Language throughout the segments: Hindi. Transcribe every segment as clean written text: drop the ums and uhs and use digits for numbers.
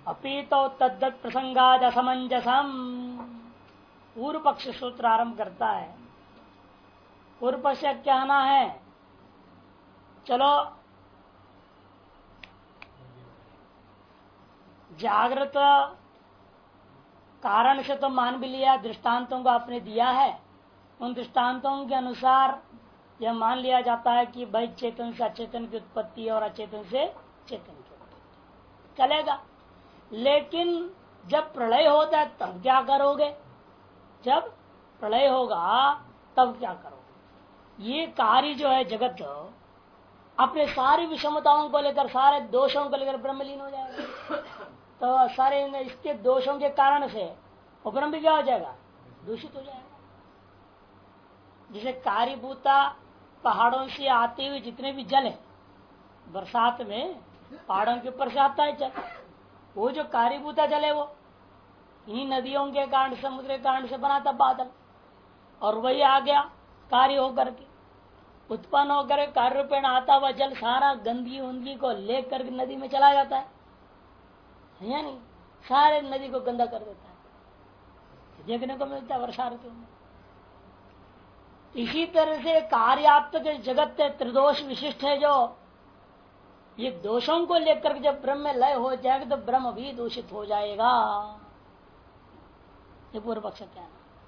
अपीतो तद्दत प्रसंगाद असमंजसम। पूर्व पक्ष सूत्र आरंभ करता है। पूर्व पक्ष क्या कहना है, चलो जागृत कारण से तो मान भी लिया, दृष्टांतों को आपने दिया है, उन दृष्टांतों के अनुसार यह मान लिया जाता है कि भाई चेतन से अचेतन की उत्पत्ति और अचेतन से चेतन की उत्पत्ति चलेगा। लेकिन जब प्रलय होता है तब क्या करोगे? जब प्रलय होगा तब क्या करोगे? ये कार्य जो है जगत अपने सारी विषमताओं को लेकर, सारे दोषों को लेकर ब्रह्मलीन हो जाएगा। तो सारे इसके दोषों के कारण से वो ब्रह्म भी क्या हो जाएगा? दूषित हो जाएगा। जैसे कार्यभूता पहाड़ों से आते हुए जितने भी जल है, बरसात में पहाड़ों के ऊपर से आता है जल, वो जो कार्यभूता जल है वो इन्हीं नदियों के कारण, समुद्र के कारण से बना था बादल, और वही आ गया कार्य होकर के उत्पन्न होकर कार्य रूपेण आता हुआ जल सारा गंदगी उंदगी को लेकर नदी में चला जाता है या नहीं? सारे नदी को गंदा कर देता है, देखने को मिलता है वर्षा ऋतु में। इसी तरह से कार्यात्मक जगत त्रिदोष विशिष्ट है, जो ये दोषों को लेकर जब ब्रह्म में लय हो जाएगा तो ब्रह्म भी दूषित हो जाएगा। ये पूर्व पक्ष कहना।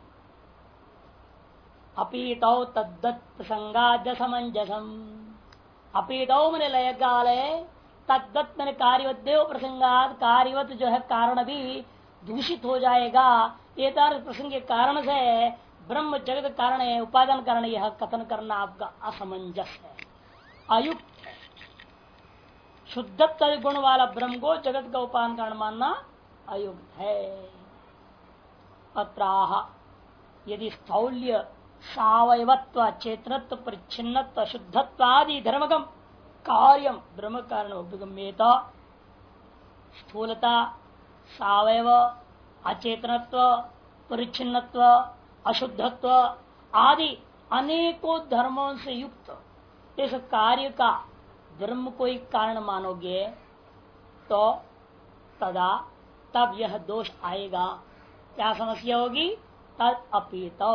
अपीतौ तद्दत प्रसंगाद समंजसम। अपीतौ मैंने लय काले, तद्दत मैंने कार्यवदेव प्रसंगाद, कार्यवत जो है कारण भी दूषित हो जाएगा। ये प्रसंग के कारण से ब्रह्म जगत कारण है, उपादान कारण, यह कथन करना आपका असमंजस है, अयुक्त है। शुद्धत्व गुण वाला ब्रह्म को जगत का उपादान कारण मानना अयुक्त है। अत्राह यदि स्थौल्य सावयवत्व चेतनत्व परिच्छिन्नत्व शुद्धत्व आदि धर्मगम कार्यम ब्रह्म कारण उपगम्येत, स्थूलता सावयव अचेतनत्व परिच्छिन्नत्व अशुद्धत्व आदि अनेकों धर्मों से युक्त इस कार्य का ब्रह्म को एक कारण मानोगे तो तदा तब यह दोष आएगा। क्या समस्या होगी? तद अपीतो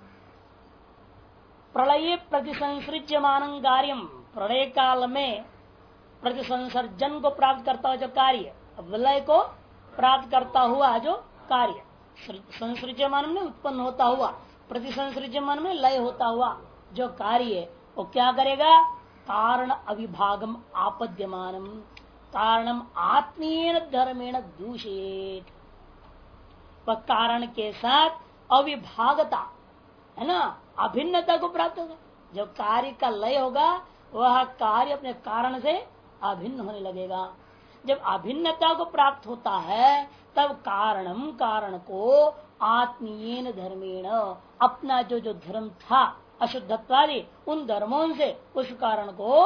प्रलय प्रतिसंसृज्यमान कार्यम, प्रलय काल में प्रतिसंसर्जन को प्राप्त करता हुआ जो कार्य, विलय को प्राप्त करता हुआ जो कार्य, संसृज्यमान में उत्पन्न होता हुआ, प्रतिसंसृज्यमान में लय होता हुआ जो कार्य, वो क्या करेगा? कारण अविभागम आपद्यमानम कारणम आत्मीय धर्मेण दूषित। वह कारण के साथ अविभागता है ना, अभिन्नता को प्राप्त होगा। जब कार्य का लय होगा वह कार्य अपने कारण से अभिन्न होने लगेगा। जब अभिन्नता को प्राप्त होता है तब कारणम कारण को आत्मीयन धर्मेण, अपना जो जो धर्म था अशुद्धत्वादि उन धर्मों से उस कारण को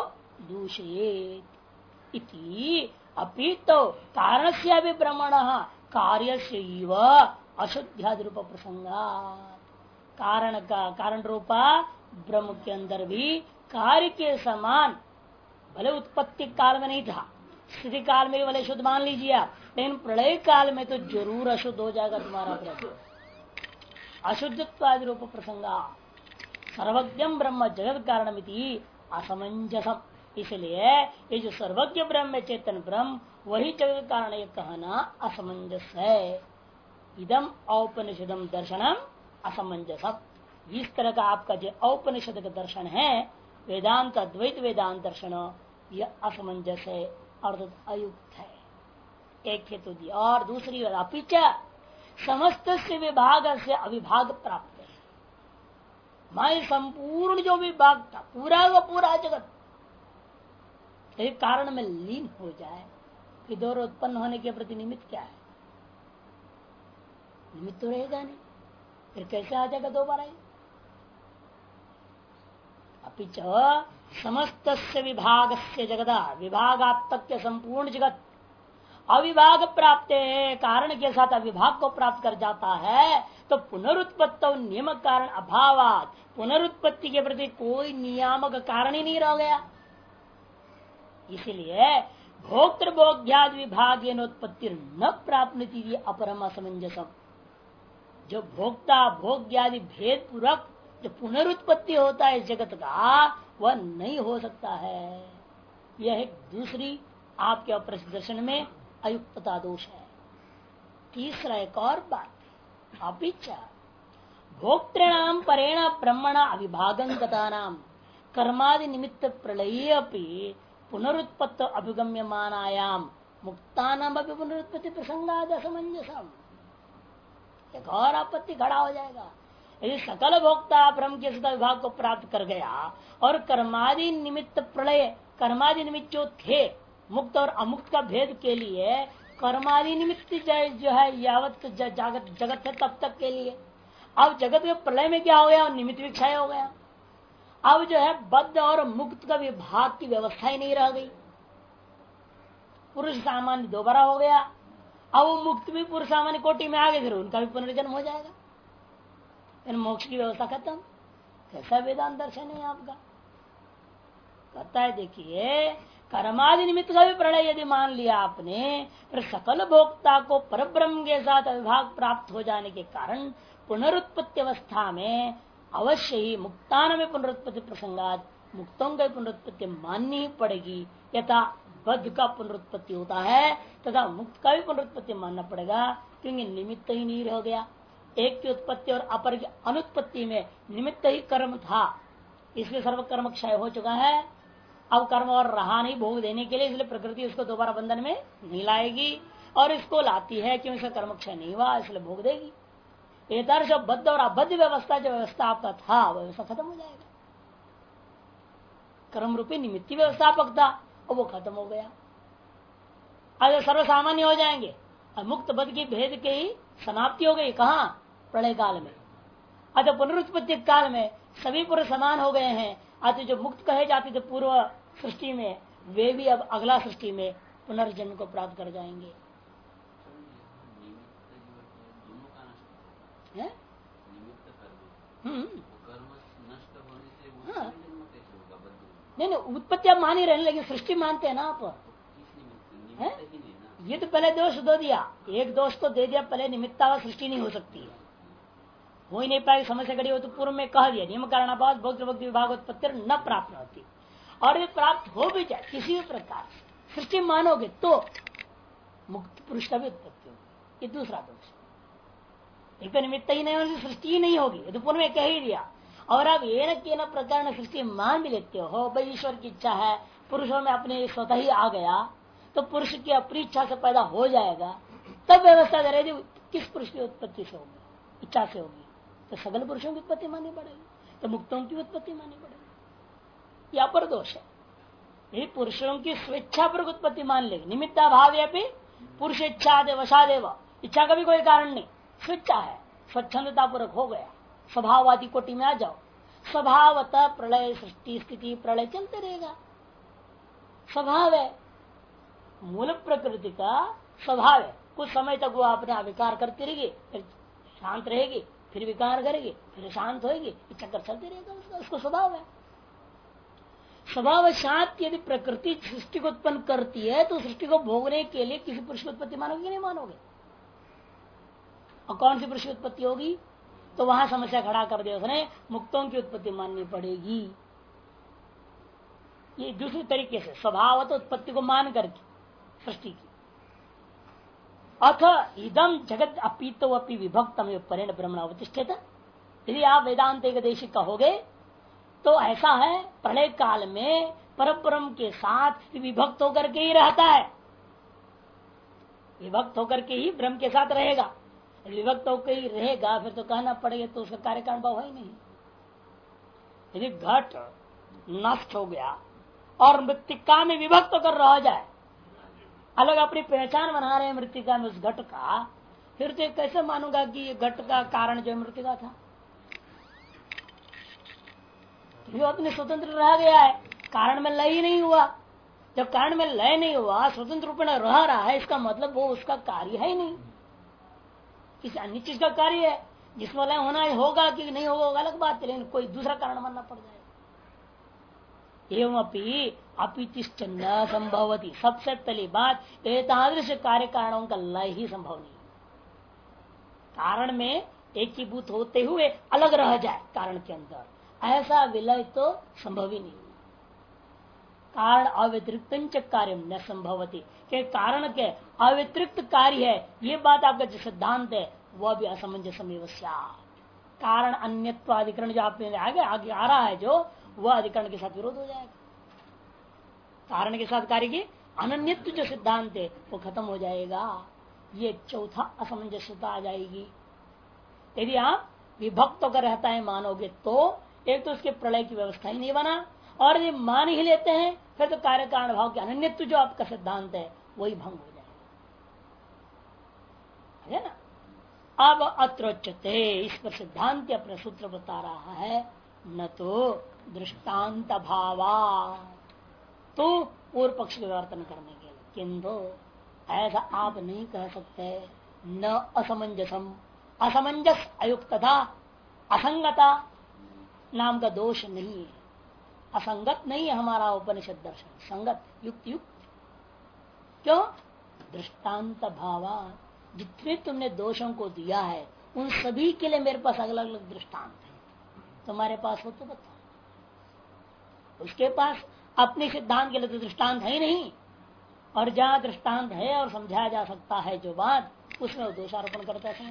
दूषित इति। अपितो कारण से अभिभ्रमण कार्य से अशुद्ध्यादि रूप प्रसंगा, कारण का कारण रूपा ब्रह्म के अंदर भी कार्य के समान, भले उत्पत्ति काल में नहीं था, स्थिति काल में भले शुद्ध मान लीजिए आप, लेकिन प्रलय काल में तो जरूर अशुद्ध हो जाएगा तुम्हारा प्रश्न। अशुद्धत्वादि रूप प्रसंगा सर्वज्ञम ब्रह्म जगत कारणमिति असमंजसम। इसलिए ये जो सर्वज्ञ ब्रह्म चेतन ब्रह्म वही जगत कारण ये कहना असमंजस है। इदम औपनिषदम दर्शनम असमंजसम। इस तरह का आपका जो औपनिषद का दर्शन है वेदांत अद्वैत वेदांत दर्शन, यह असमंजस है और अयुक्त है। एक हेतु दी और दूसरी अपिच समस्त से विभाग से अविभाग प्राप्त है। मैं संपूर्ण जो विभाग था पूरा का पूरा जगत एक कारण में लीन हो जाए, फिर दोनों उत्पन्न होने के प्रति निमित्त क्या है? निमित्त तो रहेगा नहीं, फिर कैसे आ जाएगा दोबारा? अपिच समस्त विभाग से जगदा, विभागात्मक संपूर्ण जगत अविभाग प्राप्त है, कारण के साथ अविभाग को प्राप्त कर जाता है तो पुनरुत्पत्ति नियम कारण अभावात, पुनरुत्पत्ति के प्रति कोई नियामक कारण ही नहीं रह गया। इसलिए भोक्तृभोग्याद विभाग उत्पत्ति न प्राप्त अपरम असमंजसम। जो भोक्ता भोग्यादि भेद पूर्वक जो पुनरुत्पत्ति होता है इस जगत का, वह नहीं हो सकता है। यह एक दूसरी आपके अप्रसिद्ध दर्शन में अयुक्तता दोष है। तीसरा एक और बात, अपिचा भोक्तृणाम परेण ब्रह्मण अविभागं गतानाम कर्मादि निमित्त प्रलये अपि पुनरुत्पत्त अभिगम्यमानायाम मुक्तानाम अपि पुनरुत्पत्ति प्रसंगाद असमंजसम। एक और आपत्ति खड़ा हो जाएगा। यदि सकल भोक्ता ब्रह्म के सदा विभाग को प्राप्त कर गया और कर्मादि निमित्त प्रलय, कर्मादि निमित्त जो थे मुक्त और अमुक्त का भेद के लिए, कर्मादि निमित्त जो है यावत जगत है तब तक के लिए, अब जगत के प्रलय में क्या हो गया, निमित्त भी क्षय हो गया। अब जो है बद्ध और मुक्त का विभाग की व्यवस्था ही नहीं रह गई। पुरुष सामान्य दोबारा हो गया, अब वो मुक्त भी पुरुष सामान्य कोटि में आ गए, फिर उनका भी पुनर्जन्म हो जाएगा, फिर मोक्ष की व्यवस्था खत्म। कैसा वेदांत दर्शन है आपका? कहता है देखिए, कर्मादि निमित्त का भी प्रलय यदि मान लिया आपने, फिर सकल भोक्ता को परब्रह्म के साथ विभाग प्राप्त हो जाने के कारण पुनरुत्पत्ति अवस्था में अवश्य ही मुक्तान में पुनरुत्पत्ति प्रसंगात मुक्तों की पुनरुत्पत्ति माननी ही पड़ेगी। यथा बद्ध का पुनरुत्पत्ति होता है तथा मुक्त का भी पुनरुत्पत्ति मानना पड़ेगा, क्योंकि निमित्त ही नहीं रह गया। एक की उत्पत्ति और अपर की अनुत्पत्ति में निमित्त ही कर्म था, इसलिए सर्व कर्म क्षय हो चुका है। अब कर्म और रहा नहीं भोग देने के लिए, इसलिए प्रकृति उसको दोबारा बंधन में नहीं लाएगी और इसको लाती है कि उसका कर्म क्षय नहीं हुआ, इसलिए भोग देगी। इधर जो बद्ध और अबद्ध व्यवस्था, जो व्यवस्था आपका था वह व्यवस्था खत्म हो जाएगा। कर्म रूपी निमित्ती व्यवस्थापक था और वो खत्म हो गया। अगर सर्वसामान्य हो जाएंगे, मुक्त बद्ध की भेद के ही समाप्ति हो गई। कहाँ? प्रलय काल में। अतः पुनरुत्पत्ति काल में सभी पुरुष समान हो गए हैं। अतः जो मुक्त कहे जाते थे पूर्व सृष्टि में, वे भी अब अगला सृष्टि में पुनर्जन्म को प्राप्त कर जाएंगे। नहीं, उत्पत्ति आप मान ही रहे, लेकिन सृष्टि मानते हैं ना आप। ये तो पहले दोष दो दिया, एक दोष तो दे दिया पहले, निमित्ता सृष्टि नहीं हो सकती है, हो ही नहीं पाएगी। समस्या कड़ी हो तो पूर्व में कह दिया नियम कारणाभाव भोक्तृ भोक्तृ विभाग उत्पत्ति न प्राप्त होती। और ये प्राप्त हो भी जाए किसी भी प्रकार सृष्टि मानोगे तो मुक्त पुरुष का भी उत्पत्ति होगी। ये दूसरा दोष। एक तो निमित्त ही नहीं होगी, सृष्टि ही नहीं होगी, तो पूर्व में कह ही दिया। और अब ये न प्रकार सृष्टि मान भी लेते हो, भाई ईश्वर की इच्छा है, पुरुषों में अपने स्वतः ही आ गया तो पुरुष की अपनी इच्छा से पैदा हो जाएगा, तब व्यवस्था दे रही किस पुरुष की उत्पत्ति से होगी, इच्छा से होगी, तो सगल पुरुषों की उत्पत्ति माननी पड़ेगी, तो मुक्तों की उत्पत्ति माननी पड़ेगी। यह पर दोष है। यदि पुरुषों की स्वेच्छा पर उत्पत्ति मान लेगी, निमित्ता भाव या पुरुष इच्छा वशादेव, इच्छा का भी कोई कारण नहीं, स्वेच्छा है, स्वच्छंदता पूर्वक हो गया, स्वभाववादी कोटि में आ जाओ। स्वभावतः प्रलय सृष्टि स्थिति प्रलय चलते रहेगा, स्वभाव है, मूल प्रकृति का स्वभाव है। कुछ समय तक वो अपने विकार करती रहेगी, फिर शांत रहेगी, फिर विकार करेगी, फिर शांत होगी, चक्कर चलते रहेगा, उसको स्वभाव है। स्वभाव शांत यदि प्रकृति सृष्टि को उत्पन्न करती है तो सृष्टि को भोगने के लिए किसी पुरुष की उत्पत्ति मानोगे कि नहीं मानोगे? और कौन सी पुरुष की उत्पत्ति होगी? तो वहां समस्या खड़ा कर दिया उसने, मुक्तों की उत्पत्ति माननी पड़ेगी। ये दूसरे तरीके से स्वभावत उत्पत्ति को मान करके सृष्टि की। अथ इदम जगत अपीतो अपि विभक्तम परेण ब्रह्मण अवतिष्ठित। यदि आप वेदांत एकदेशी कहोगे तो ऐसा है, प्रलय काल में परब्रह्म के साथ विभक्त होकर के ही रहता है, विभक्त होकर के ही ब्रह्म के साथ रहेगा। विभक्त होकर ही रहेगा फिर तो कहना पड़ेगा तो उसका कार्यकारण भाव है ही नहीं। यदि घट नष्ट हो गया और मृत्तिका में विभक्त होकर रह जाए, अलग अपनी पहचान बना रहे हैं मृत्तिका में उस घट का, फिर तो कैसे मानूंगा कि ये घट का कारण जो मृत्तिका था? जो अपने स्वतंत्र रह गया है, कारण में लय ही नहीं हुआ। जब कारण में लय नहीं हुआ, स्वतंत्र रूप में रह रहा है, इसका मतलब वो उसका कार्य है ही नहीं, किसी अन्य चीज का कार्य है। जिसमें लय होना होगा कि नहीं होगा अलग बात है, लेकिन कोई दूसरा कारण मानना पड़ जाएगा। एवं अपितिश्च न संभवती। सबसे पहली बात एतादृश कार्य कारणों का लय ही संभव नहीं। कारण में एकीभूत होते हुए अलग रह जाए कारण के अंदर, ऐसा विलय तो संभव ही नहीं। कारण अव्यतिरिक्त कार्य न संभवती के कारण के अव्यतिरिक्त कार्य है, ये बात आपका जो सिद्धांत है वह भी असमंजस। कारण अन्यत्वाधिकरण जो आपने आगे आगे आ रहा है, जो वह अधिकरण के साथ विरोध हो जाएगा। कारण के साथ कार्य की अनन्यत्व जो सिद्धांत है वो खत्म हो जाएगा। ये चौथा असमंजसता आ जाएगी। यदि आप विभक्त होकर रहता है मानोगे तो एक तो उसके प्रलय की व्यवस्था ही नहीं बना, और यदि मान ही लेते हैं फिर तो कार्य कारण भाव के अनन्यत्व जो आपका सिद्धांत है वही भंग हो जाएगा, है ना। अब अत्रोच्यते, इस पर सिद्धांत अपना सूत्र बता रहा है, न तो दृष्टांत भावा, तो पूर्व पक्ष के वर्तन करने के लिए, किंतु ऐसा आप नहीं कह सकते। न असमंजसम, असमंजस अयुक्तता असंगता नाम का दोष नहीं है। असंगत नहीं है हमारा उपनिषद दर्शन, संगत युक्त युक्त। क्यों? दृष्टांत भावा, जितने तुमने दोषों को दिया है उन सभी के लिए मेरे पास अलग अलग दृष्टांत है। तुम्हारे पास हो तो बताओ। उसके पास अपने सिद्धांत के लिए तो दृष्टांत है ही नहीं, और जहां दृष्टांत है और समझाया जा सकता है जो बात, उसमें वो दोषारोपण करता है।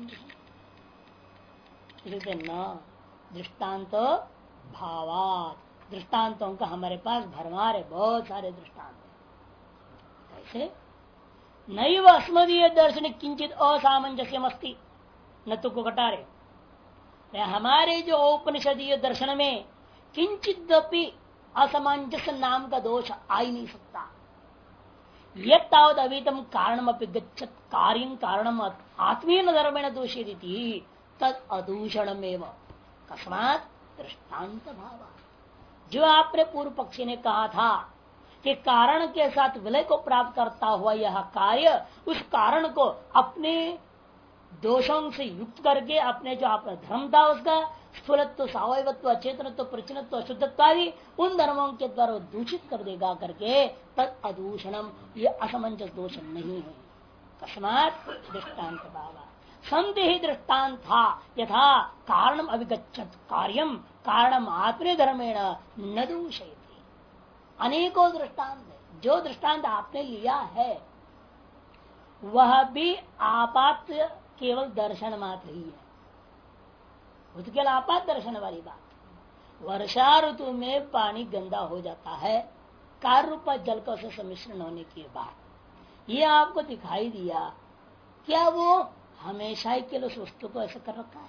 इसलिए न दृष्टांत भावात, दृष्टांतों का हमारे पास भरमार है, बहुत सारे दृष्टांत है। कैसे? नैव अस्मदीय दर्शन किंचित असामंजस्यम अस्ति, न तो को घटारे, हमारे जो उपनिषदीय दर्शन में किंचित असमंजस नाम का दोष आ ही नहीं सकता। यद अवीतम कारणम अपि गच्छत कार्यं कारणम आत्मीय धर्मेण दोषयति तद अदूषणमेव कस्मात् दृष्टांत भाव। जो आपने पूर्व पक्षी ने कहा था कि कारण के साथ विलय को प्राप्त करता हुआ यह कार्य, उस कारण को अपने दोषों से युक्त करके अपने जो आपका धर्म था उसका स्थूलत्व, सावयवत्व, अचेतनत्व, प्रचनत्व, अशुद्धत्वादि उन धर्मों के द्वारा दूषित कर देगा करके तद अदूषणम, ये असमंजस दोष नहीं है। कस्मात् दृष्टांत भाव संत ही दृष्टांत था, यथा कारणम अभिगच्छत कार्यम कारणम आत्मे धर्मेण न दूषयति। अनेकों दृष्टांत है, जो दृष्टांत आपने लिया है वह भी आपात केवल दर्शन मात्र ही है, वो तो केवल आपात दर्शन वाली बात। वर्षा ऋतु में पानी गंदा हो जाता है कार्य रूप जल का से सम्मिश्रण होने के बाद, ये आपको दिखाई दिया, क्या वो हमेशा ही के लिए उस वस्तु को ऐसा कर रखा है?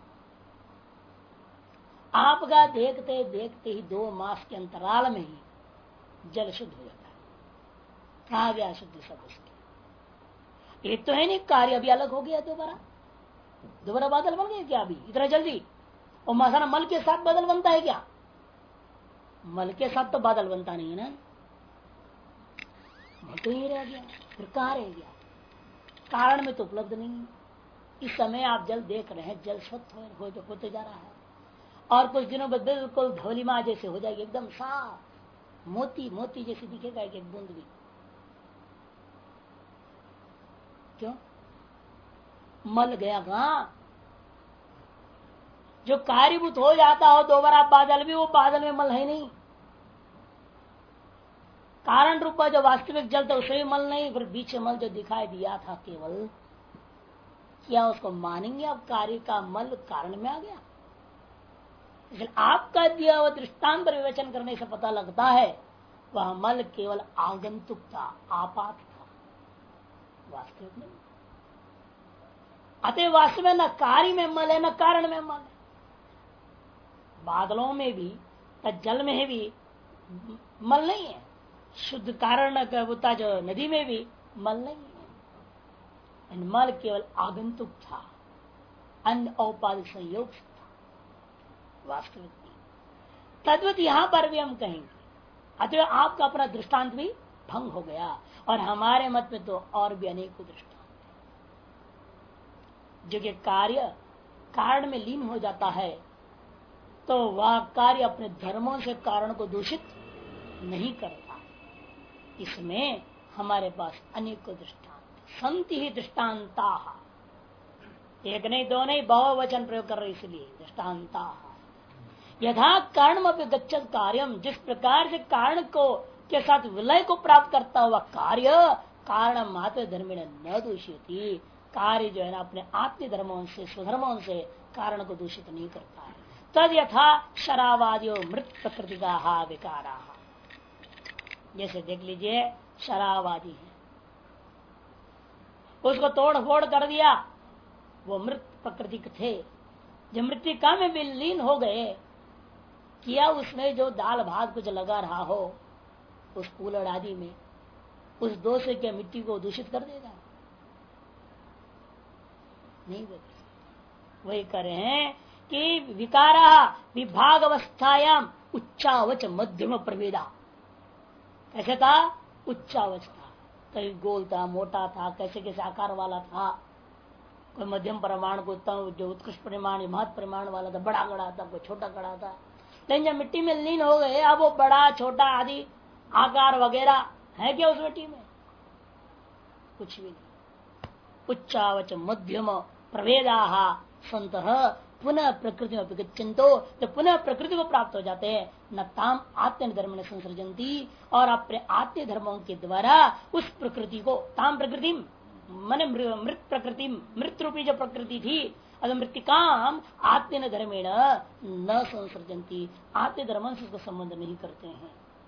आपका देखते देखते ही 2 मास के अंतराल में ही जल शुद्ध हो जाता है। कहा गया शुद्ध सब उसके? एक तो है नहीं, कार्य अभी अलग हो गया, दोबारा बादल बन गए क्या अभी इतना जल्दी? और मसाना मल के साथ बादल बनता है क्या? मल के साथ तो बादल बनता नहीं है ना, मल तो ही रह गया, फिर कहाँ रह गया? कारण में तो उपलब्ध नहीं है। इस समय आप जल देख रहे हैं, जल स्वच्छ होते जा रहा है, और कुछ दिनों बाद बिल्कुल धौलिमा जैसे हो जाएगी, एकदम साफ मोती मोती जैसे दिखेगा एक बूंद भी। क्यों? मल गया कहां? जो कार्यभूत हो जाता हो दोबारा बादल भी, वो बादल में मल है नहीं। कारण रूपा जो वास्तविक जल था उसे भी मल नहीं, फिर बीच मल जो दिखाई दिया था केवल, क्या उसको मानेंगे अब कार्य का मल कारण में आ गया? इसलिए आपका दिया हुआ दृष्टांत पर विवेचन करने से पता लगता है वह मल केवल आगंतुक था, आपात था, वास्तविक नहीं। अतः वास्तव में न कार्य में मल है न कारण में मल है। बादलों में भी जल में भी मल नहीं है, शुद्ध कारण होता जो नदी में भी मल नहीं है। मल केवल आगंतुक था, अन्य औपाधिक संयोग था, वास्तविक नहीं। तद्वत यहां पर भी हम कहेंगे, अतः आपका अपना दृष्टांत भी भंग हो गया, और हमारे मत में तो और भी अनेकों दृष्टांत जो कि कार्य कारण में लीन हो जाता है तो वह कार्य अपने धर्मों से कारण को दूषित नहीं करता। इसमें हमारे पास अनेकों दृष्टांत संति ही दृष्टांता, एक नहीं दो नहीं बहुवचन प्रयोग कर रहे इसलिए दृष्टांता। यथा कारण अपनी गच्छत कार्यम, जिस प्रकार से कारण को के साथ विलय को प्राप्त करता हुआ कार्य कारण मात्र धर्मी न दूषित, कार्य जो है ना अपने आत्म धर्मों से स्वधर्मों से कारण को दूषित नहीं करता है। तद यथा शरावादियों मृत प्रकृति का विकारा, जैसे देख लीजिए शरावादी है, उसको तोड़ फोड़ कर दिया, वो मृत प्रकृति थे, जब मृतिका में विलीन हो गए, किया उसमें जो दाल भात कुछ लगा रहा हो उस कूलड़ आदि में, उस दो से क्या मिट्टी को दूषित कर देगा? नहीं बदल। वही कह रहे हैं कि विकारा विभाग अवस्थायाम उच्चावच मध्यम प्रभेदा। कैसे था? उच्चावच था, कहीं गोल था, मोटा था, कैसे कैसे आकार वाला था, कोई मध्यम परिमाण को उत्तम जो उत्कृष्ट परिमाण महत्व परिमाण वाला था, बड़ा गड़ा था, कोई छोटा गड़ा था। लेकिन जब मिट्टी में लीन हो गए, अब वो बड़ा छोटा आदि आकार वगैरह है क्या उस मिट्टी में? कुछ भी नहीं। उच्चावच मध्यम प्रभेदा संत पुनः प्रकृति में गच्छन्तो, जब पुनः प्रकृति को प्राप्त हो जाते हैं, न ताम आत्मधर्म ने संसर्जंती, और अपने आत्म धर्मों के द्वारा उस प्रकृति को, ताम प्रकृति माने मृत प्रकृति, मृत रूपी जो प्रकृति थी, अगर मृतिकाम आत्म धर्मेण न संसर्जंती, आत्म धर्म से उसको संबंध नहीं करते हैं।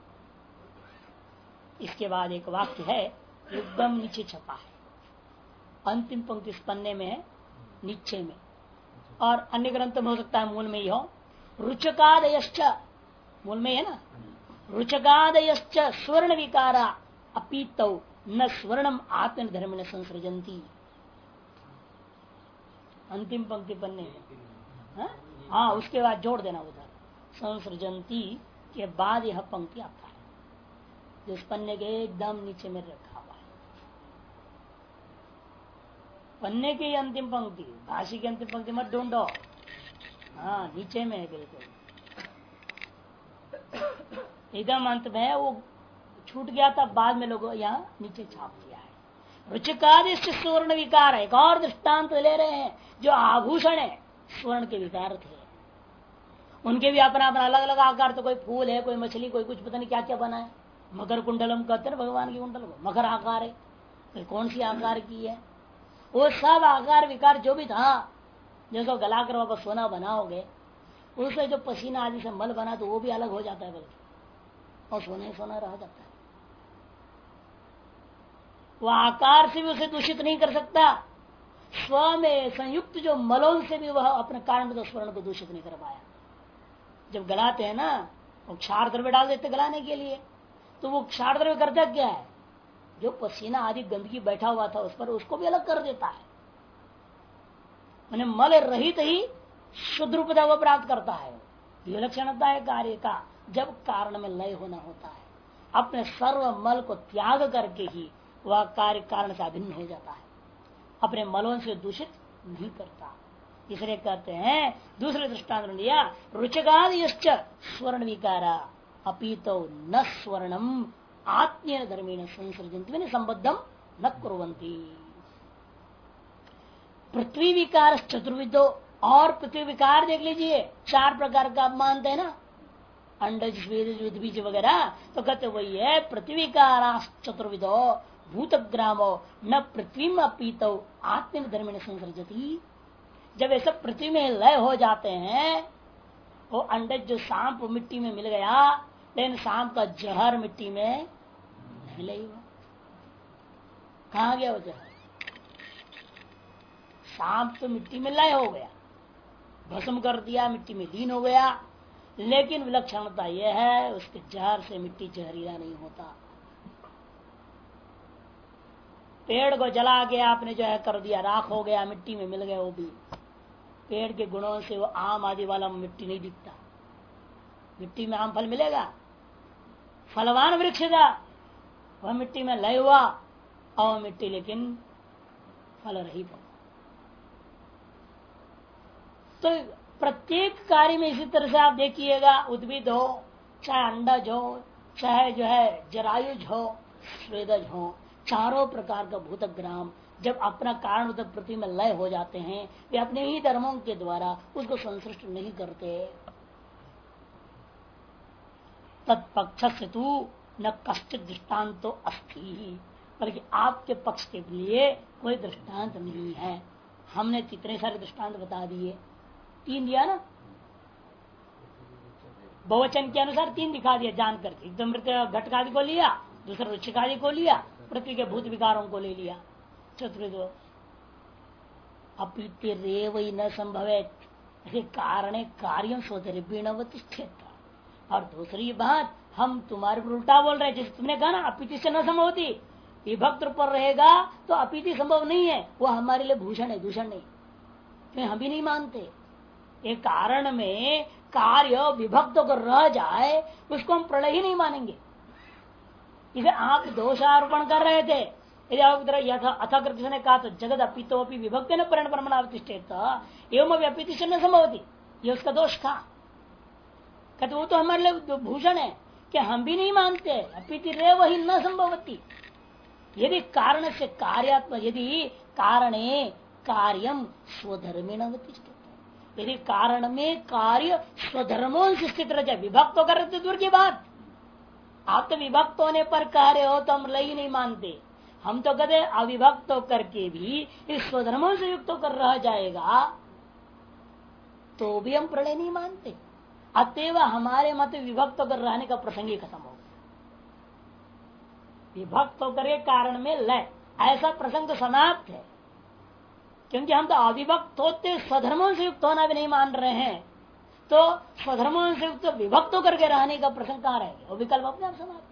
इसके बाद एक वाक्य है एकदम नीचे छपा है, अंतिम पंक्ति इस पन्ने में है नीचे में, और अन्य ग्रंथ में हो सकता है मूल में ही हो। रुचकादयश्च, मूल में है ना, रुचकादयश्च स्वर्ण विकारा अपीतौ न स्वर्णम आत्म धर्म न संसर्जंती। अंतिम पंक्ति पन्ने में, हाँ उसके बाद जोड़ देना उधर, संसर्जंती के बाद यह पंक्ति आता है, जिस पन्ने के एकदम नीचे में रखा हुआ है। पन्ने की अंतिम पंक्ति, भाषी की अंतिम पंक्ति मत ढूंढो, हाँ नीचे में है बिल्कुल, एकदम अंत में है, वो छूट गया था, बाद में लोगों यहाँ नीचे छाप दिया है। रुचिकादि स्वर्ण विकार, एक और दृष्टांत ले रहे हैं, जो आभूषण है स्वर्ण के विकार थे, उनके भी अपना अपना अलग अलग आकार, तो कोई फूल है, कोई मछली, कोई कुछ पता नहीं क्या क्या बना है। मकर कुंडलम कहते हैं भगवान की कुंडल को, मकर आकार है, कोई कौन सी आकार की है, वो सब आकार विकार जो भी था, जिसको गला कर वापस सोना बनाओगे, उससे जो पसीना आदि से मल बना तो वो भी अलग हो जाता है बल्कि, और सोना सोना रह जाता है। वह आकार से भी उसे दूषित नहीं कर सकता, स्व में संयुक्त जो मलों से भी वह अपने कारण तो स्वर्ण को दूषित नहीं कर पाया। जब गलाते हैं ना, वो क्षार द्रव्य डाल देते गलाने के लिए, तो वो क्षार द्रव्य करता क्या है, जो पसीना आदि गंदगी बैठा हुआ था उस पर, उसको भी अलग कर देता है, मैंने मल रहित ही शुद्ध रूपता को प्राप्त करता है। विलक्षणता है कार्य का, जब कारण में लय होना होता है, अपने सर्व मल को त्याग करके ही वह कार्य कारण से अभिन्न हो जाता है, अपने मलों से दूषित नहीं करता। इसलिए कहते हैं दूसरे दृष्टांत लिया, रुचगादयश्च स्वर्ण विकारा अपीतो न स्वर्णम आत्मीय धर्मेण संसर्जन्ति संबद्धम न कुर्वन्ति। पृथ्वी विकार चतुर्विदो, और पृथ्वी विकार देख लीजिए, 4 प्रकार का आप मानते हैं ना, अंडज स्वेद बीज वगैरह, तो कहते वही है पृथ्वी विकार चतुर्विदो भूतग्रामो न पृथ्वी में अपीतो आत्म धर्मेण संसर्जति। जब ये सब पृथ्वी में लय हो जाते हैं, वो अंडज जो सांप मिट्टी में मिल गया, लेकिन सांप का जहर मिट्टी में नहीं लई हुआ, कहा गया वो जहर? सांप तो मिट्टी में लय हो गया, भस्म कर दिया, मिट्टी में लीन हो गया, लेकिन विलक्षणता यह है उसके जहर से मिट्टी जहरीला नहीं होता। पेड़ को जला के आपने जो है कर दिया, राख हो गया, मिट्टी में मिल गया, वो भी पेड़ के गुणों से वो आम आदि वाला मिट्टी नहीं दिखता। मिट्टी में आम फल मिलेगा, फलवान वृक्ष था, वह मिट्टी में लय हुआ, और मिट्टी लेकिन फल रहित हो। तो प्रत्येक कार्य में इसी तरह से आप देखिएगा, उद्भिद हो चाहे अंडज हो चाहे जो है जरायुज हो, स्वेदज हो, चारों प्रकार का भूतग्राम जब अपना कारण प्रति में लय हो जाते हैं, वे अपने ही धर्मों के द्वारा उसको संसृष्ट नहीं करते। तत्पक्ष से तू न कश्चित दृष्टांत तो अस्थि, बल्कि आपके पक्ष के लिए कोई दृष्टांत नहीं है। हमने कितने सारे दृष्टांत बता दिए, 3 दिया ना, बहुवचन के अनुसार 3 दिखा दिया जान करके। एकदम घटकादि को लिया, दूसरा रुचिकादि को लिया, पृथ्वी के भूत विकारों को ले लिया, चतुर्थ अपीति रेव न संभवे कारण कार्य स्वतरिणवतिष्ठित। और दूसरी बात, हम तुम्हारे पर उल्टा बोल रहे हैं, जैसे तुमने कहा ना अपीति से न संभवती, विभक्त पर रहेगा तो अपीति संभव नहीं है, वो हमारे लिए भूषण है, दूषण नहीं, तो हम भी नहीं मानते। एक कारण में कार्य विभक्त होकर रह जाए उसको हम प्रलय ही नहीं मानेंगे। इसे आप दोषारोपण कर रहे थे, यदि ने कहा तो जगत अपितो अपनी विभक्त न परिणामतिष्ठित एवं अपीति से न संभवती, ये उसका दोष था। कहते वो तो हमारे लिए भूषण है कि हम भी नहीं मानते, अपीति रे वही न संभवती। यदि कारण से कार्यात्मक, यदि कारणे कार्यम स्वधर्मेण अवतिष्ठित, यदि कारण में कार्य स्वधर्मों से स्थित रह जाए, विभक्त होकर तो दूर की बात, आप तो विभक्त होने पर कार्य हो तो हम लई नहीं मानते, हम तो कहते अविभक्त होकर के भी इस स्वधर्मों से युक्त होकर रह जाएगा तो भी हम प्रलय नहीं मानते। अतएव हमारे मत विभक्त होकर रहने का प्रसंग ही खत्म हो गया। विभक्त होकर के कारण में लय, ऐसा प्रसंग समाप्त है, क्योंकि हम तो अविभक्त होते स्वधर्मों से युक्त होना भी नहीं मान रहे हैं, तो स्वधर्मों से युक्त विभक्त होकर के रहने का प्रसंग कहाँ रहेगा, वो विकल्प अपने आप समाप्त।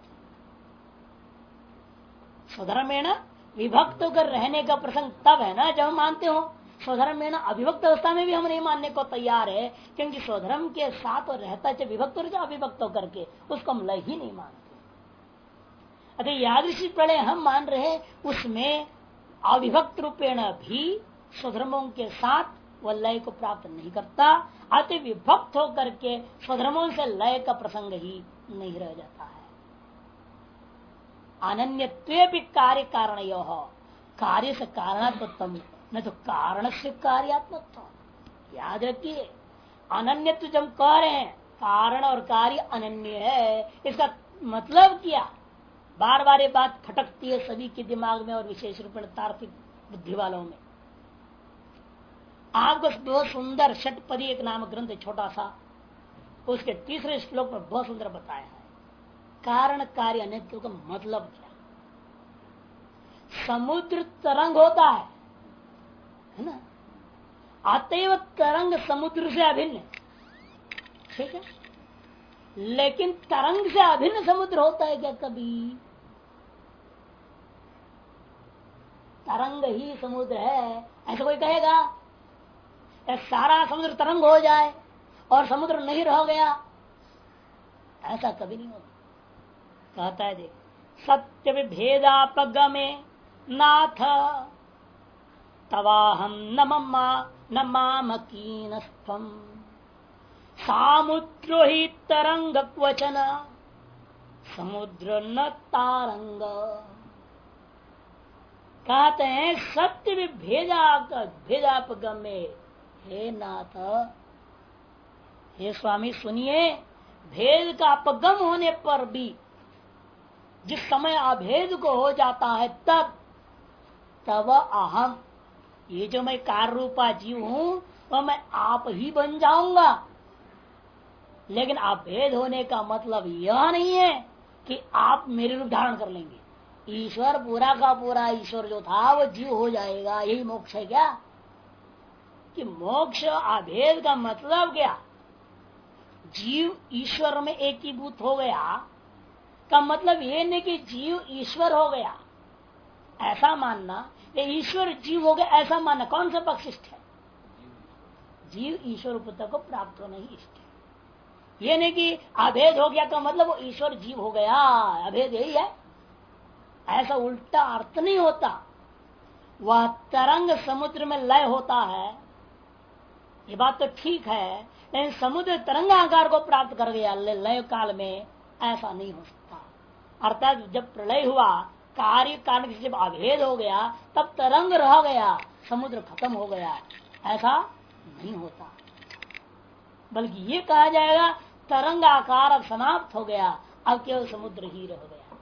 स्वधर्मेण विभक्त होकर रहने का प्रसंग तब है ना जब हम मानते हो, स्वधर्मेण अविभक्त अवस्था में भी हम नहीं मानने को तैयार है, क्योंकि स्वधर्म के साथ और रहता है विभक्त और अविभक्त होकर के, उसको हम लय ही नहीं मानते। अतः यादृशी प्रलय हम मान रहे, उसमें अविभक्त रूपेण भी स्वधर्मों के साथ वह लय को प्राप्त नहीं करता, अति विभक्त होकर के स्वधर्मों से लय का प्रसंग ही नहीं रह जाता है। अनन्यत्वे भी कार्य कारण कार्य से कारणात्मक न तो कारण से कार्यात्मक। याद रखिए, अनन्यत्व जब कह रहे हैं कारण और कार्य अनन्य है, इसका मतलब क्या, बार बार ये बात खटकती है सभी के दिमाग में और विशेष रूप में तार्किक बुद्धि वालों में। आपको बहुत सुंदर षटपदी एक नाम ग्रंथ है छोटा सा, उसके 3रे श्लोक में बहुत सुंदर बताया है कारण कार्य अनित्य का मतलब क्या। समुद्र तरंग होता है ना, अतएव तरंग समुद्र से अभिन्न, ठीक है, लेकिन तरंग से अभिन्न समुद्र होता है क्या कभी? तरंग ही समुद्र है ऐसा कोई कहेगा? सारा समुद्र तरंग हो जाए और समुद्र नहीं रह गया, ऐसा कभी नहीं होगा। कहता है देख, सत्य विभेदापगमे नाथ तवाहम न मामकीनस्त्वं सामुद्रो ही तरंग क्वचन समुद्र न तारंग। कहते हैं सत्य विभेदापगमे, हे नाथ, हे स्वामी सुनिए, भेद का अपगम होने पर भी, जिस समय अभेद को हो जाता है तब अहम, ये जो मैं कार्य रूपा जीव हूं वह मैं आप ही बन जाऊंगा। लेकिन अभेद होने का मतलब यह नहीं है कि आप मेरे रूप धारण कर लेंगे। ईश्वर पूरा का पूरा ईश्वर जो था वो जीव हो जाएगा, यही मोक्ष है क्या? कि मोक्ष अभेद का मतलब क्या? जीव ईश्वर में एकीभूत हो गया का मतलब ये नहीं कि जीव ईश्वर हो गया ऐसा मानना, ये ईश्वर जीव हो गया ऐसा मानना कौन सा पक्ष इष्ट है? जीव ईश्वर पुत्र को प्राप्त होना ही इष्ट है। ये नहीं कि अभेद हो गया का मतलब वो ईश्वर जीव हो गया, अभेद यही है, ऐसा उल्टा अर्थ नहीं होता। वह तरंग समुद्र में लय होता है, ये बात तो ठीक है, लेकिन समुद्र तरंग आकार को प्राप्त कर गया लय काल में, ऐसा नहीं हो सकता। अर्थात जब प्रलय हुआ, कार्य कारण से जब अभेद हो गया, तब तरंग रह गया, समुद्र खत्म हो गया, ऐसा नहीं होता। बल्कि ये कहा जाएगा तरंग आकार अब समाप्त हो गया, अब केवल समुद्र ही रह गया।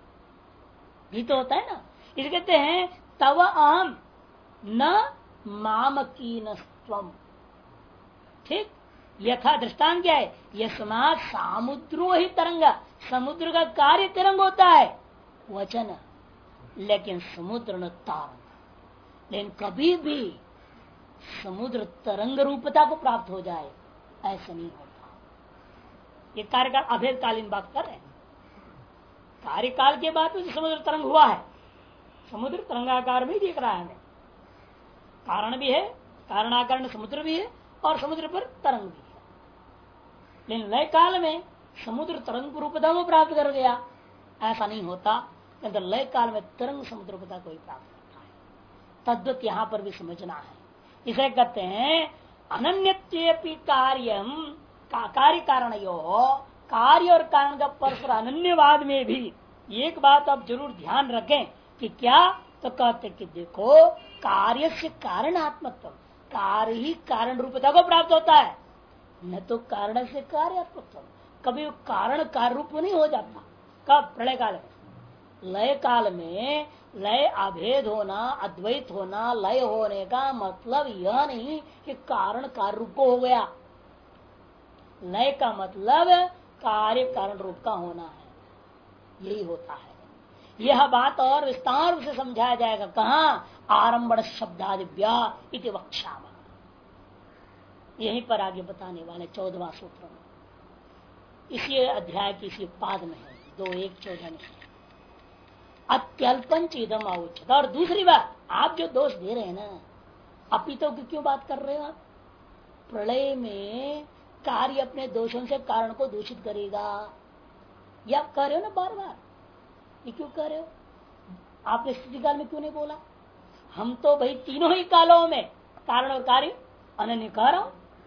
ये तो होता है ना। इसे कहते हैं तव अहम न मामकीनस्त्वम। ठीक, यथा दृष्टांत क्या है, यस्मात् समुद्रो ही तरंग, समुद्र का कार्य तरंग होता है वचन, लेकिन समुद्र न तारंग। लेकिन कभी भी समुद्र तरंग रूपता को प्राप्त हो जाए ऐसा नहीं होता। ये कार्यकाल अभेदकालीन बात कर रहे हैं। कार्यकाल के बाद तो समुद्र तरंग हुआ है, समुद्र तरंगाकार में दिख रहा है हमें, कारण भी है, कारणाकार समुद्र भी है और समुद्र पर तरंग भी है। लेकिन लय काल में समुद्र तरंग रूपता को प्राप्त कर गया, ऐसा नहीं होता। लय काल में तरंग समुद्र रूपता को ही प्राप्त करता है। तद्वत यहाँ पर भी समझना है। इसे कहते हैं अनन्यत्वेपि कार्यम, कार्य कारण कार्य और कारण का परस्पर अनन्यवाद में भी एक बात आप जरूर ध्यान रखें कि क्या, तो कहते कि देखो कार्य से कारणात्मत्व, कार्य ही कारण रूपता को प्राप्त होता है, न तो कारण से कार्यात्मत्व। कभी कारण कार्य रूप नहीं हो जाता। कब? प्रलय काल में। लय काल में लय अभेद होना, अद्वैत होना, लय होने का मतलब यह नहीं कि कारण कार्य रूप को हो गया। लय का मतलब कार्य कारण रूप का होना है, यही होता है। यह बात और विस्तार से समझाया जाएगा। कहाँ? आरंभण शब्दादिव्या इति वक्ष्यामः। यहीं पर आगे बताने वाले 14वां सूत्र में, इसी अध्याय की इसी पाद में है, 2:1:14 में अत्यल्पंच इदम औचित। और दूसरी बात, आप जो दोष दे रहे हैं ना, अपितो की क्यों बात कर रहे हो आप? प्रलय में कार्य अपने दोषों से कारण को दूषित करेगा, ये आप कह रहे हो ना बार बार। ये क्यों कह रहे हो? आपने स्थिति काल में क्यों नहीं बोला? हम तो भाई तीनों ही कालों में कारण और कार्य अनन्य कह रहा हूं।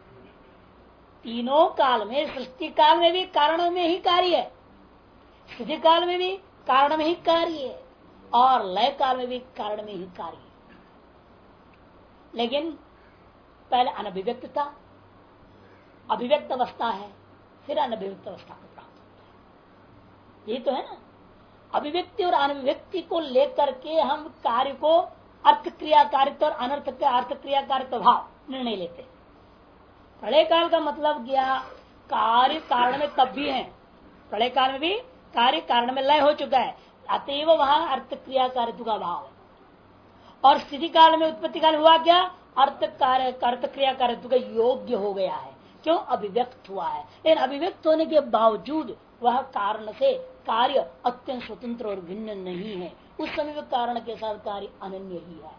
तीनों काल में, सृष्टि काल में भी कारणों में ही कार्य है, स्थिति काल में भी कारण में ही कार्य है, और लय काल में भी कारण में ही कार्य है। लेकिन पहले अनभिव्यक्त था, अभिव्यक्त अवस्था है, फिर अनभिव्यक्त अवस्था को प्राप्त होता है। ये तो है ना। अभिव्यक्ति और अनभिव्यक्ति को लेकर के हम कार्य को अर्थ क्रियाकारित्व और अनर्थ के अर्थ क्रियाकारित्व भाव निर्णय लेते। प्रलय काल का मतलब क्या? कार्य कारण में तब भी है, प्रलय काल में भी कार्य कारण में लय हो चुका है, अतएव वहां अर्थ क्रियाकारित्व का भाव है। और स्थिति काल में, उत्पत्ति काल हुआ क्या? अर्थ क्रियाकारित्व का योग्य हो गया है। क्यों? अभिव्यक्त हुआ है। लेकिन अभिव्यक्त होने के बावजूद वह कारण से कार्य अत्यंत स्वतंत्र और भिन्न नहीं है। उस समय कारण के साथ कार्य अनन्य ही है।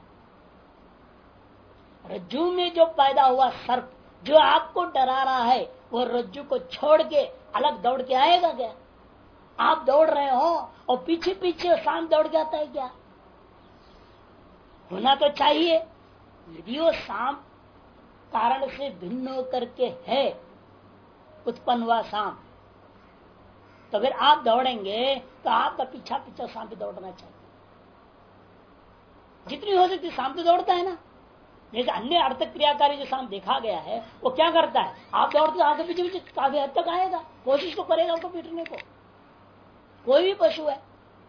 रज्जु में जो पैदा हुआ सर्प जो आपको डरा रहा है, वो रज्जु को छोड़ के अलग दौड़ के आएगा क्या? आप दौड़ रहे हो और पीछे पीछे सांप दौड़ के आता है क्या? होना तो चाहिए। यदि वो सांप कारण से भिन्न होकर के है, उत्पन्न हुआ सांप, तो फिर आप दौड़ेंगे तो आपका पीछा पीछा सांप भी दौड़ना चाहिए। जितनी हो सकती सांप तो दौड़ता है ना। जैसे अन्य अर्थ क्रियाकारी जो सांप देखा गया है, वो क्या करता है? आप दौड़ते आगे पीछे पीछे काफी हद तक आएगा, कोशिश तो करेगा उसको पीटने को, कोई भी पशु है।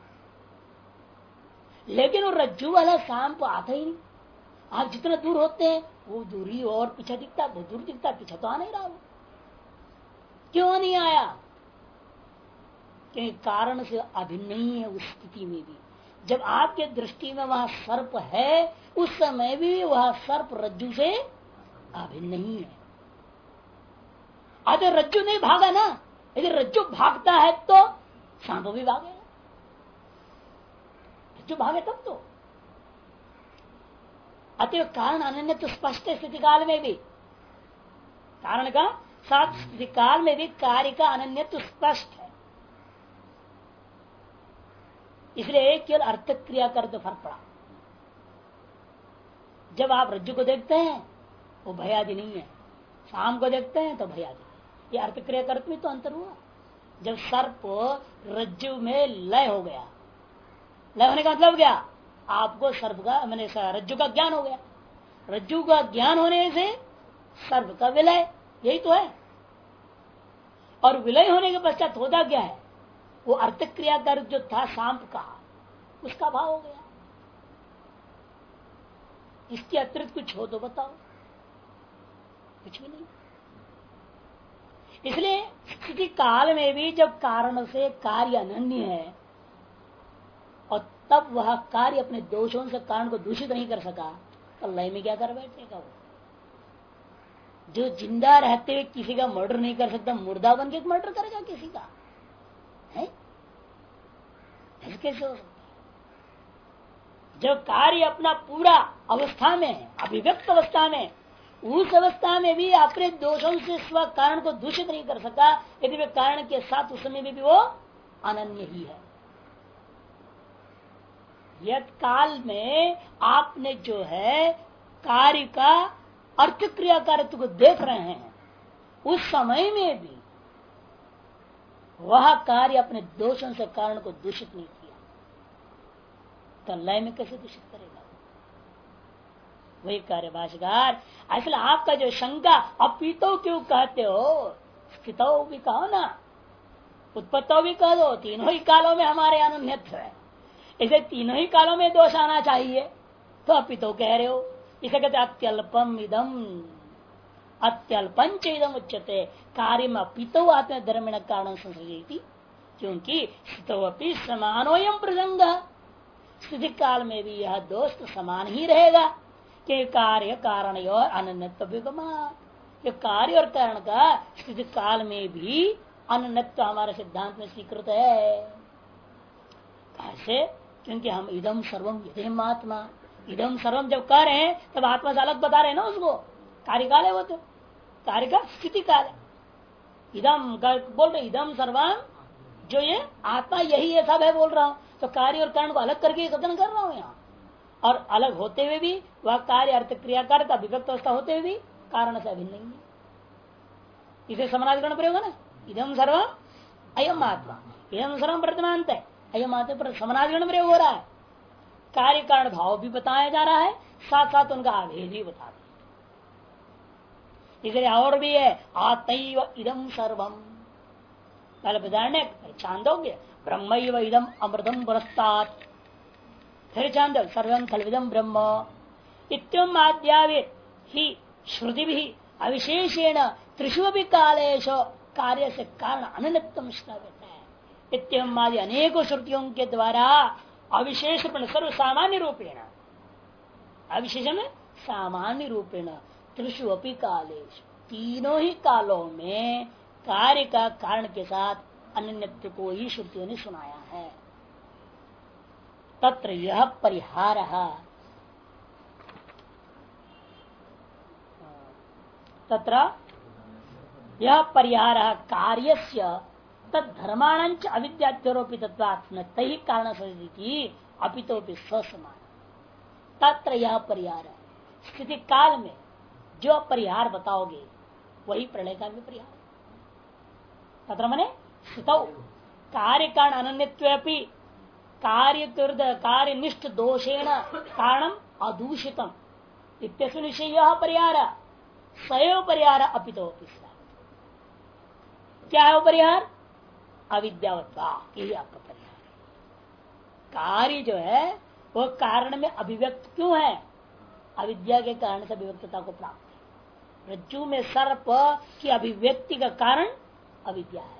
लेकिन वो रज्जू वाला सांप आता ही नहीं। आप जितना दूर होते हैं वो दूरी और पीछा दिखता है, बहुत दूर दिखता है, पीछा तो आ नहीं रहा वो। क्यों नहीं आया? क्योंकि कारण से अभिन्न नहीं है। उस स्थिति में भी जब आपके दृष्टि में वहां सर्प है, उस समय भी वह सर्प रज्जू से अभिन्न नहीं है। अगर रज्जु नहीं भागा ना, यदि रज्जु भागता है तो सांप भी भागेगा। रज्जु भागे तब तो। अतः कारण अनन्य तो स्पष्ट है। स्थिति काल में भी कारण का साथ, स्थिति काल में भी कार्य का अनन्य तो स्पष्ट है। इसलिए केवल अर्थ क्रिया कर तो फर्क पड़ा। जब आप रज्जु को देखते हैं वो भयादि नहीं है, शाम को देखते हैं तो भयादि। ये अर्थ क्रिया कर्त में तो अंतर हुआ। जब सर्प रज्जु में लय हो गया, लय होने का मतलब क्या, आपको सर्प का मैंने रज्जु का ज्ञान हो गया, रज्जु का ज्ञान होने से सर्प का विलय, यही तो है। और विलय होने के पश्चात होता क्या है, वो अर्थ क्रिया का जो था सांप का, उसका भाव हो गया। इसके अतिरिक्त कुछ हो तो बताओ, कुछ भी नहीं। इसलिए स्थिति काल में भी जब कारण से कार्य अनन्य है और तब वह कार्य अपने दोषों से कारण को दूषित नहीं कर सका, तो लय में क्या कर बैठेगा वो। जो जिंदा रहते हुए किसी का मर्डर नहीं कर सकता, मुर्दा बन के मर्डर करेगा किसी का, है? ऐसे कैसे हो सकता है? जब कार्य अपना पूरा अवस्था में है, अभिव्यक्त अवस्था में, उस अवस्था में भी अपने दोषों से स्व कारण को दूषित नहीं कर सका, यदि वे कारण के साथ उस समय में भी वो अनन्य ही है। यद काल में आपने जो है कार्य का अर्थ क्रियाकारित्व को देख रहे हैं, उस समय में भी वह कार्य अपने दोषों से कारण को दूषित नहीं किया, तो लय में कैसे दूषित करेगा? वही कार्य भाष्यकार। इसलिए आपका जो शंका अपितो क्यों कहते हो, स्थितो भी कहो ना, उत्पत्तो भी कह दो, तीनों ही कालों में हमारे अनन्यत्व है, इसे तीनों ही कालों में दोष आना चाहिए, तो अपितो कह रहे हो। इसे कहते अत्यल्पम इदम, अत्यल्पंच इदम उच्यते कार्य में अपितो आत्म धर्मिण कारण संसर्जती, क्योंकि स्थितोपि समानोयम प्रसंग, स्थिति काल में भी यह दोष तो समान ही रहेगा कि कार्य कारण और अनन्यत्व, कार्य और कारण का स्थिति काल में भी अनन्यत्व हमारे सिद्धांत में स्वीकृत है। कैसे? क्योंकि हम इदम सर्वम यदेम आत्मा, इदम सर्वम जब कह रहे हैं तब आत्मा से अलग बता रहे हैं ना उसको, कार्य काल है वो, तो कार्य का स्थिति काल है। इदम बोल रहे इदम सर्वम, जो ये आत्मा यही है सब है बोल रहा हूँ, तो कार्य और कारण को अलग करके कथन कर रहा हूँ यहाँ, और अलग होते हुए भी वह कार्य अर्थ क्रियाकार अभिव्यक्त अवस्था होते हुए भी कारण से अभिन्न नहीं है। इसे समानाधिकरण प्रयोग है ना, इदम सर्वम अयम आत्मा, इदम सर्वम वर्तमानत है, अयम आत्मा पर समानाधिकरण प्रयोग हो रहा है। कार्य कारण भाव भी बताया जा रहा है, साथ साथ उनका अभेद भी बता रहे। इसलिए और भी है आत्मैव इदम सर्वम, पहले बताने छांदोग्य ब्रह्मैव इदम अमृतम पुरस्तात्, फिर चांद सर्वम खलविदम ब्रह्म इत्यम आद्यावेद ही श्रुति भी अविशेषेण त्रिषु भी कालेश कार्य से कारण अनन्यत्वम श्राव्यते है। इत्यम आदि अनेकों श्रुतियों के द्वारा अविशेष सर्व सामान्य रूपेण, अविशेषण सामान्य रूपेण त्रिषु अपि कालेश, तीनों ही कालों में कार्य का कारण के साथ अनन्यत्व को ही श्रुतियों ने सुनाया है। तत्र यह परिहार, तत्र यह परिहार कार्यस्य तद्धर्माणंच अविद्यारोपितत्वात् न तहि कारण संस्थिति अपितोपि समान। तत्र यह परिहार, स्थिति काल में जो परिहार बताओगे वही प्रलय काल में परिहार। तत्र मने स्थितौ कार्य कारण अनन्यत्वेपि कार्य निष्ठ दोषेण कारणम अदूषितम इत्यस्मिन् विषयः परिहार सयो परिहार अपितोपि। क्या है वो परिहार? अविद्यावत्वा, यही आपका परिहार। कार्य जो है वो कारण में अभिव्यक्त क्यों है? अविद्या के कारण से अभिव्यक्तता को प्राप्त है। रज्जु में सर्प की अभिव्यक्ति का कारण अविद्या है।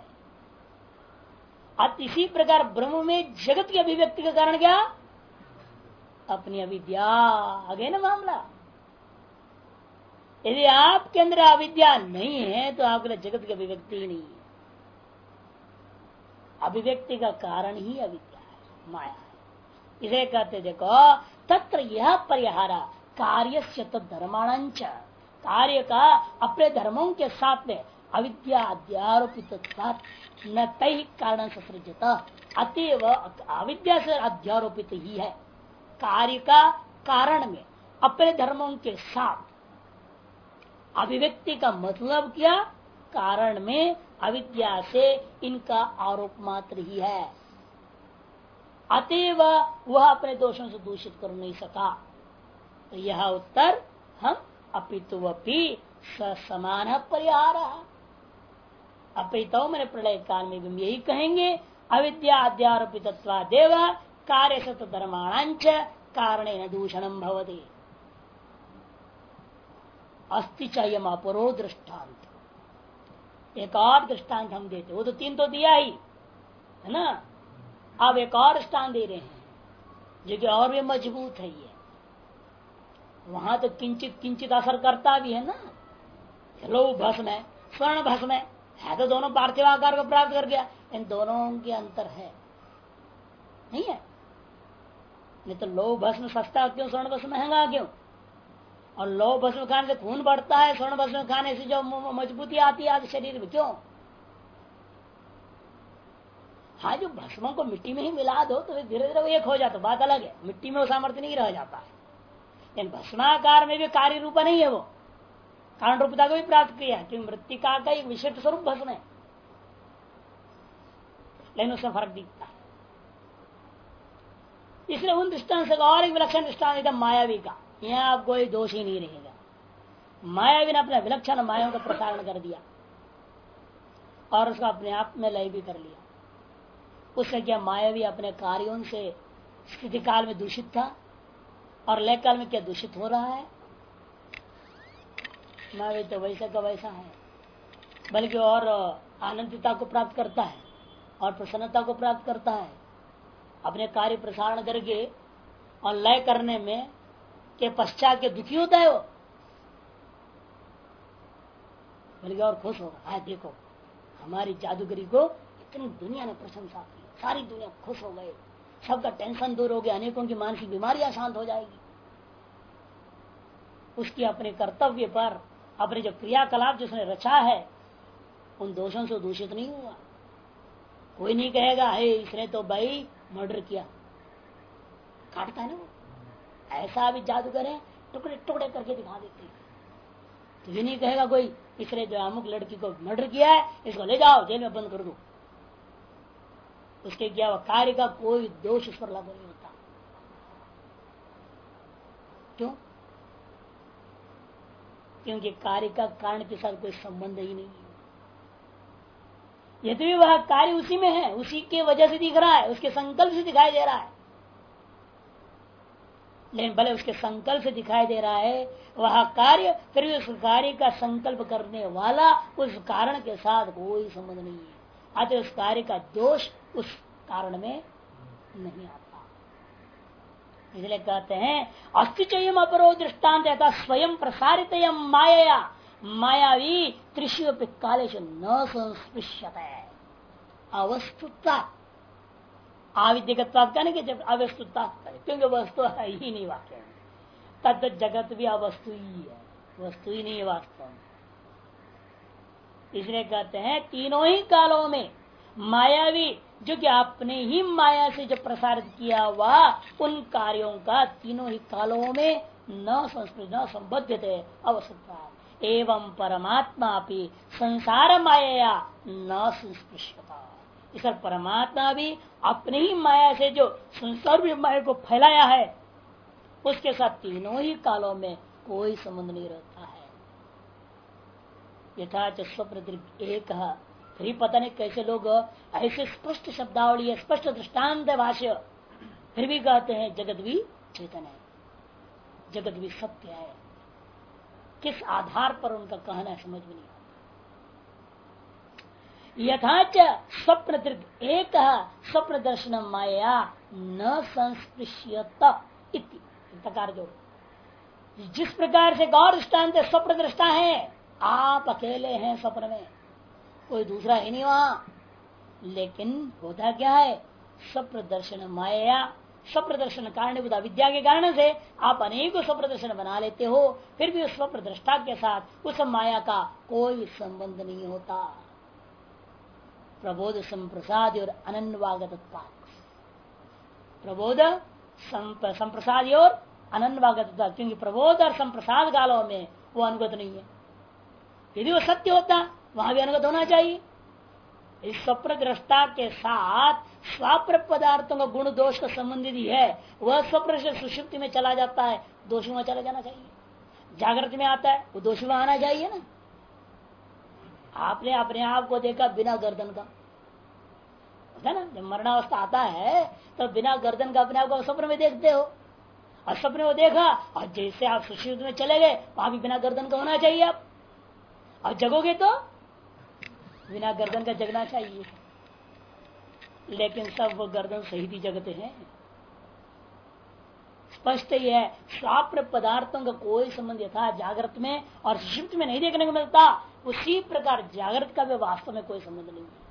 अब इसी प्रकार ब्रह्म में जगत की अभिव्यक्ति का कारण क्या? अपनी अविद्या। आगे ना मामला, यदि आपके अंदर अविद्या नहीं है तो आपके लिए जगत की अभिव्यक्ति ही नहीं है। अभिव्यक्ति का कारण ही अविद्या है, माया है। इसे कहते देखो तत्र यह परिहार कार्य से धर्माणंच, कार्य का अपने धर्मों के साथ में अविद्या अध्यारोपित न तय कारण से सृजत, अतएव अविद्या से अध्यारोपित ही है। कार्य का कारण में अपने धर्मों के साथ अभिव्यक्ति का मतलब क्या? कारण में अविद्या से इनका आरोप मात्र ही है, अतएव वह अपने दोषों से दूषित कर नहीं सका। तो यह उत्तर हम अपितुवपि समान परिहार, अपितो मैंने प्रलय काल में भी यही कहेंगे, अविद्या अध्यारोपितत्वादेव कार्य सत धर्माणांच कारणेन दूषणम भवति। अस्ति चयम अपरो दृष्टांत, एक और दृष्टांत हम देते, वो तो 3 तो दिया ही है ना, अब एक और दृष्टांत दे रहे हैं जो कि और भी मजबूत है। ये वहां तो किंचित किंचित असर करता भी है ना, लोह भस्म है, स्वर्ण भस्म है तो दोनों पार्थिव आकार को प्राप्त कर गया, इन दोनों के अंतर है नहीं है? नहीं तो लोह भस्म सस्ता क्यों, स्वर्ण भस्म महंगा क्यों? और लोह भस्म खाने से खून बढ़ता है, स्वर्ण भस्म खाने से जो मजबूती आती है आज शरीर में, क्यों? हाँ, जो भस्मों को मिट्टी में ही मिला दो तो धीरे धीरे वो एक हो जाता, बात अलग है, मिट्टी में वो सामर्थ्य नहीं रह जाता है। लेकिन भस्माकार में भी कार्य रूपा नहीं है, वो कारण रूपता को भी प्राप्त किया, क्योंकि मृत्तिका का एक विशिष्ट स्वरूप भस्म है, लेकिन उसमें फर्क दिखता है। इसलिए उन दृष्टांत से और एक विलक्षण दृष्टांत एकदम मायावी का, यहाँ आप कोई दोष ही नहीं रहेगा। मायावी ने अपने विलक्षण मायाओं का प्रसारण कर दिया और उसका अपने आप में लय भी कर लिया। उससे क्या, मायावी अपने कार्यों से स्थिति काल में दूषित था और लय काल में क्या दूषित हो रहा है? मायावी तो वैसा का वैसा है, बल्कि और आनंदिता को प्राप्त करता है और प्रसन्नता को प्राप्त करता है अपने कार्य प्रसारण करके, और लय करने में के पश्चात के दुखी होता है वो, बल्कि और खुश होगा। है देखो हमारी जादूगरी को इतनी दुनिया ने प्रशंसा की, सारी दुनिया खुश हो गए, सबका टेंशन दूर हो गया, अनेकों की मानसिक बीमारियां शांत हो जाएगी। उसकी अपने कर्तव्य पर अपने जो क्रियाकलाप जिसने रचा है उन दोषों से दूषित नहीं हुआ। कोई नहीं कहेगा हे इसने तो भाई मर्डर किया, काटता है ना वो, ऐसा भी जादूगर है, टुकड़े टुकड़े करके दिखा देते हैं। तो ये नहीं कहेगा कोई इसने जो अमुक लड़की को मर्डर किया है इसको ले जाओ जेल में बंद कर दो, उसके किया हुआ कार्य का कोई दोष उस पर लागू नहीं होता। क्यों? क्योंकि कार्य का कारण के साथ कोई संबंध ही नहीं है। यदि वह कार्य उसी में है, उसी के वजह से दिख रहा है, उसके संकल्प से दिखाई दे रहा है, लेकिन भले उसके संकल्प से दिखाई दे रहा है वह कार्य, फिर भी उस कार्य का संकल्प करने वाला उस कारण के साथ कोई संबंध नहीं है। अतः उस कार्य का दोष उस कारण में नहीं आता। इसलिए कहते हैं अस्ति चयम अपरो दृष्टांत यथा स्वयं प्रसारित माया मायावी त्रिशु कालेश न संस्पृश्यते अवस्तुता आविद्यकत्व कहने के जब अवस्तुता, क्योंकि वस्तु है ही नहीं वाक्य में, तद जगत भी अवस्तु ही है, वस्तु ही नहीं है वास्तव में। इसलिए कहते हैं तीनों ही कालों में मायावी जो कि आपने ही माया से जो प्रसारित किया हुआ उन कार्यों का तीनों ही कालों में न संस्कृत न संबद्ध थे अवसुता एवं परमात्मा भी संसार माया न संस्पृश्यता। इस परमात्मा भी अपनी ही माया से जो संसार भी माया को फैलाया है उसके साथ तीनों ही कालों में कोई संबंध नहीं रहता है। यथाच स्वप्न एक, फिर पता नहीं कैसे लोग ऐसे स्पष्ट शब्दावली है, स्पष्ट दृष्टांत भाष्य, फिर भी कहते हैं जगत भी चेतन है, जगत भी सत्य है। किस आधार पर उनका कहना है समझ में नहीं आता। यथाच स्वप्न एक स्वप्न दर्शन माया न संस्पृश्यत इति प्रकार जो जिस प्रकार से गौर दृष्टांत स्वप्न दृष्टा है, आप अकेले हैं स्वप्न में, कोई दूसरा है नहीं वहां। लेकिन होता क्या है, स्वप्न दर्शन माया, स्वप्न दर्शन कारण विद्या के कारण से आप अनेकों स्वप्न दर्शन बना लेते हो, फिर भी उस स्वप्न दृष्टा के साथ उस माया का कोई संबंध नहीं होता। प्रबोध संप्रसाद और अनन्वागत, प्रबोध संप्रसाद और अनन्वागत, क्योंकि प्रबोध और संप्रसाद कालों में वो अनुगत नहीं है। यदि वो सत्य होता वहां भी अनुगत होना चाहिए। इस स्वप्न दृष्टा के साथ स्वाप्र पदार्थों का गुण दोष का संबंधित ही है, वह स्वप्न से सुषुप्ति में चला जाता है, दोष वहां चला जाना चाहिए। जागृत में आता है वो दोष वहां आना चाहिए ना। आपने अपने आप को देखा बिना गर्दन का, है ना, जब मरणावस्था आता है तो बिना गर्दन का अपने आप को स्वप्न में देखते हो, और स्वप्न में देखा और जैसे आप सुषुप्ति में चले गए वहां भी बिना गर्दन का होना चाहिए आप, और जगोगे तो बिना गर्दन का जगना चाहिए। लेकिन सब वो गर्दन सहित ही जगते हैं। स्पष्ट ही है, स्वाप्र पदार्थों का कोई संबंध यथा जागृत में और सुषुप्ति में नहीं देखने को मिलता, उसी प्रकार जागृत का भी वास्तव में कोई संबंध नहीं है।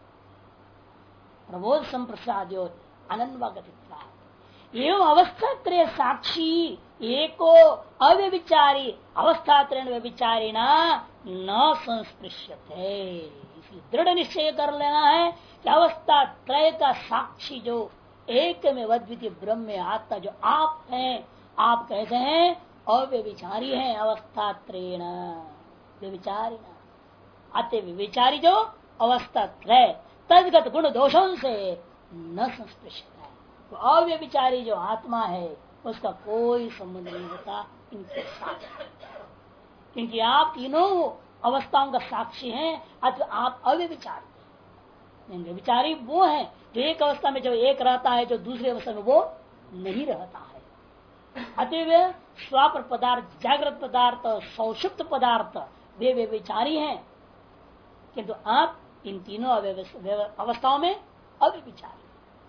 प्रबोध संप्रसाद अनन्वागत एवं अवस्था त्रय साक्षी एको अव्यभिचारी अवस्था त्रय व्यभिचारिणा न संस्पृश्यते। इसलिए दृढ़ निश्चय कर लेना है कि अवस्था त्रय का साक्षी जो एक में अद्वितीय ब्रह्म आत्मा जो आप हैं, आप कैसे हैं, अव्यभिचारी हैं, अवस्था त्रयेण व्यभिचारिणा, अति व्यभिचारी जो अवस्था त्रय तदगत गुण दोषों से न संस्पृश्यता है। तो अव्यभिचारी जो आत्मा है उसका कोई संबंध नहीं होता इनके साथ, क्योंकि आप तीनों अवस्थाओं का साक्षी हैं, अथवा आप अव्यभिचारी। व्यभिचारी वो है जो एक अवस्था में जो एक रहता है, जो दूसरी अवस्था में वो नहीं रहता है। अतएव स्वाप्र पदार्थ, जागृत पदार्थ और सौषुप्त पदार्थ वे व्यभिचारी हैं, किंतु आप इन तीनों अवस्थाओं में अव्यभिचारी,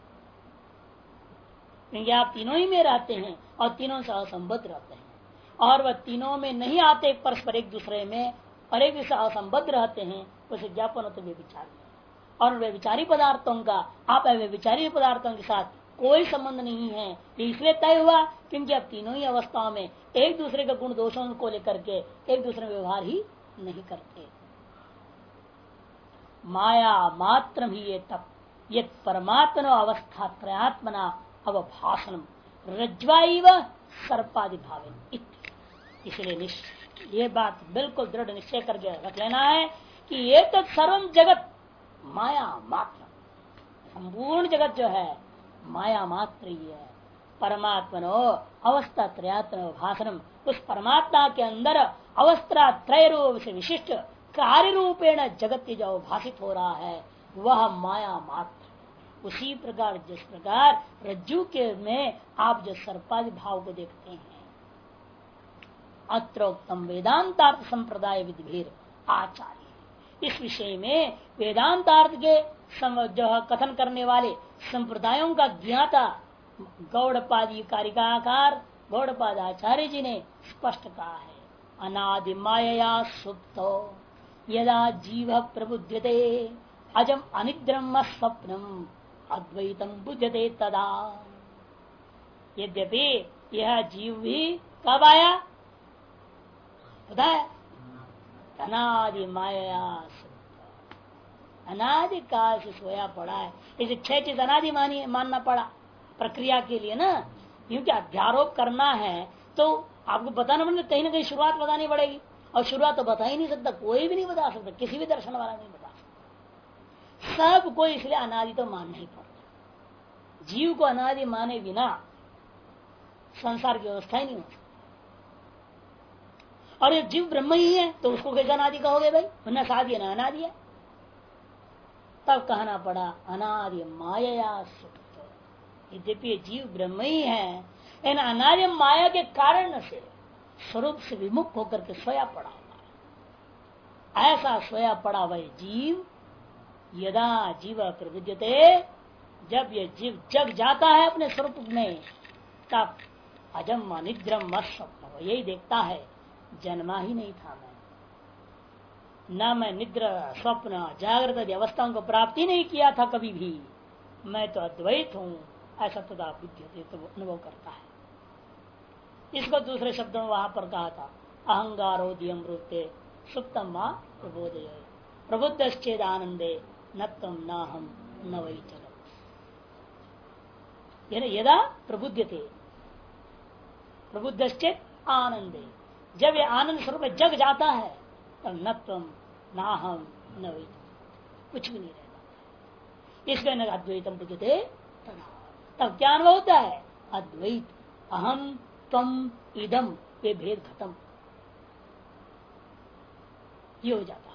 क्योंकि आप तीनों ही में रहते हैं और तीनों से असंबद्ध रहते हैं, और वह तीनों में नहीं आते परस्पर एक दूसरे में, और एक दूसरे असंबद्ध रहते हैं, उसे ज्ञापन होते व्यभिचारी। और व्यभिचारी पदार्थों का आप व्यभिचारी पदार्थों के साथ कोई संबंध नहीं है। इसलिए तय हुआ क्योंकि आप तीनों ही अवस्थाओं में एक दूसरे के गुण दोषों को लेकर के एक दूसरे में व्यवहार ही नहीं करते। माया मात्र ही ये तप ये परमात्मनो अवस्था त्रयात्मना अवभाषणम रज्ज्वाइव सर्पादि भावे। इसलिए ये बात बिल्कुल दृढ़ निश्चय करके रख लेना है कि ये तो सर्वम जगत माया मात्र, संपूर्ण जगत जो है माया मात्र ही है। परमात्मनो अवस्था त्रयात्मनो भाषणम, उस परमात्मा के अंदर अवस्था त्रय रूप से विशिष्ट कार्य रूपेण जगत जो भाषित हो रहा है वह माया मात्र। उसी प्रकार जिस प्रकार रज्जु के में आप जो सर्पादि भाव को देखते हैं, अत्रोक्तम वेदांतार्थ संप्रदाय विधिभीर आचार्य, इस विषय में वेदांतार्थ के जो कथन करने वाले संप्रदायों का ज्ञाता गौड़पादी कारिकाकार गौड़पाद आचार्य जी ने स्पष्ट कहा है। अनादि मायया सुप्तो यदा जीव प्रबुध्यते अजम अनिद्रम स्वप्नम अद्वैतम बुध्यते तदा। यद्यपि यह जीव भी कब आया पता है? अनादि माया, अनादि काल से सोया पड़ा है। इसे छह चीज अनादि मानना पड़ा प्रक्रिया के लिए ना, क्योंकि अध्यारोप करना है तो आपको बताना पड़ेगा, कहीं ना कहीं शुरुआत बतानी पड़ेगी, और शुरुआत तो बता ही नहीं सकता, कोई भी नहीं बता सकता, किसी भी दर्शन वाला नहीं बता सकता। सब कोई इसलिए अनादि तो मानना ही पड़ता। जीव को अनादि माने बिना संसार की व्यवस्था ही नहीं हो सकती। और ये जीव ब्रह्म ही है तो उसको कैसे अनादि कहोगे भाई? न साधि न अनादि है। तब कहना पड़ा अनादि माया सुप्त। यद्यपि जीव ब्रह्म ही है, इन अनादि माया के कारण से स्वरूप से विमुख होकर के सोया पड़ा हुआ। ऐसा सोया पड़ा वह जीव यदा जीव प्रबुद्धते, जब ये जीव जग जाता है अपने स्वरूप में, तब अजम अनिद्रम स्वप्न, यही देखता है जन्मा ही नहीं था मैं, न मैं निद्रा स्वप्न जागृत अवस्थाओं को प्राप्ति नहीं किया था कभी भी, मैं तो अद्वैत हूं, ऐसा तदा बुद्धि तो अनुभव करता है। इसको दूसरे शब्दों में वहां पर कहा था अहंगारो दियमृत्य सुप्तम मां प्रबोधय प्रबुद्धश्चेद आनंदे न तम न हम न वही जगत। यदा प्रबुद्धते प्रबुद्धश्चेद आनंदे, जब ये आनंद स्वरूप में जग जाता है तब न तम ना हम न वही, कुछ भी नहीं रहेगा। इसलिए न अद्वैतम प्रकृते, तब क्या अनुभव होता है? अद्वैत, अहम तम इदम, ये भेद खत्म, ये हो जाता है।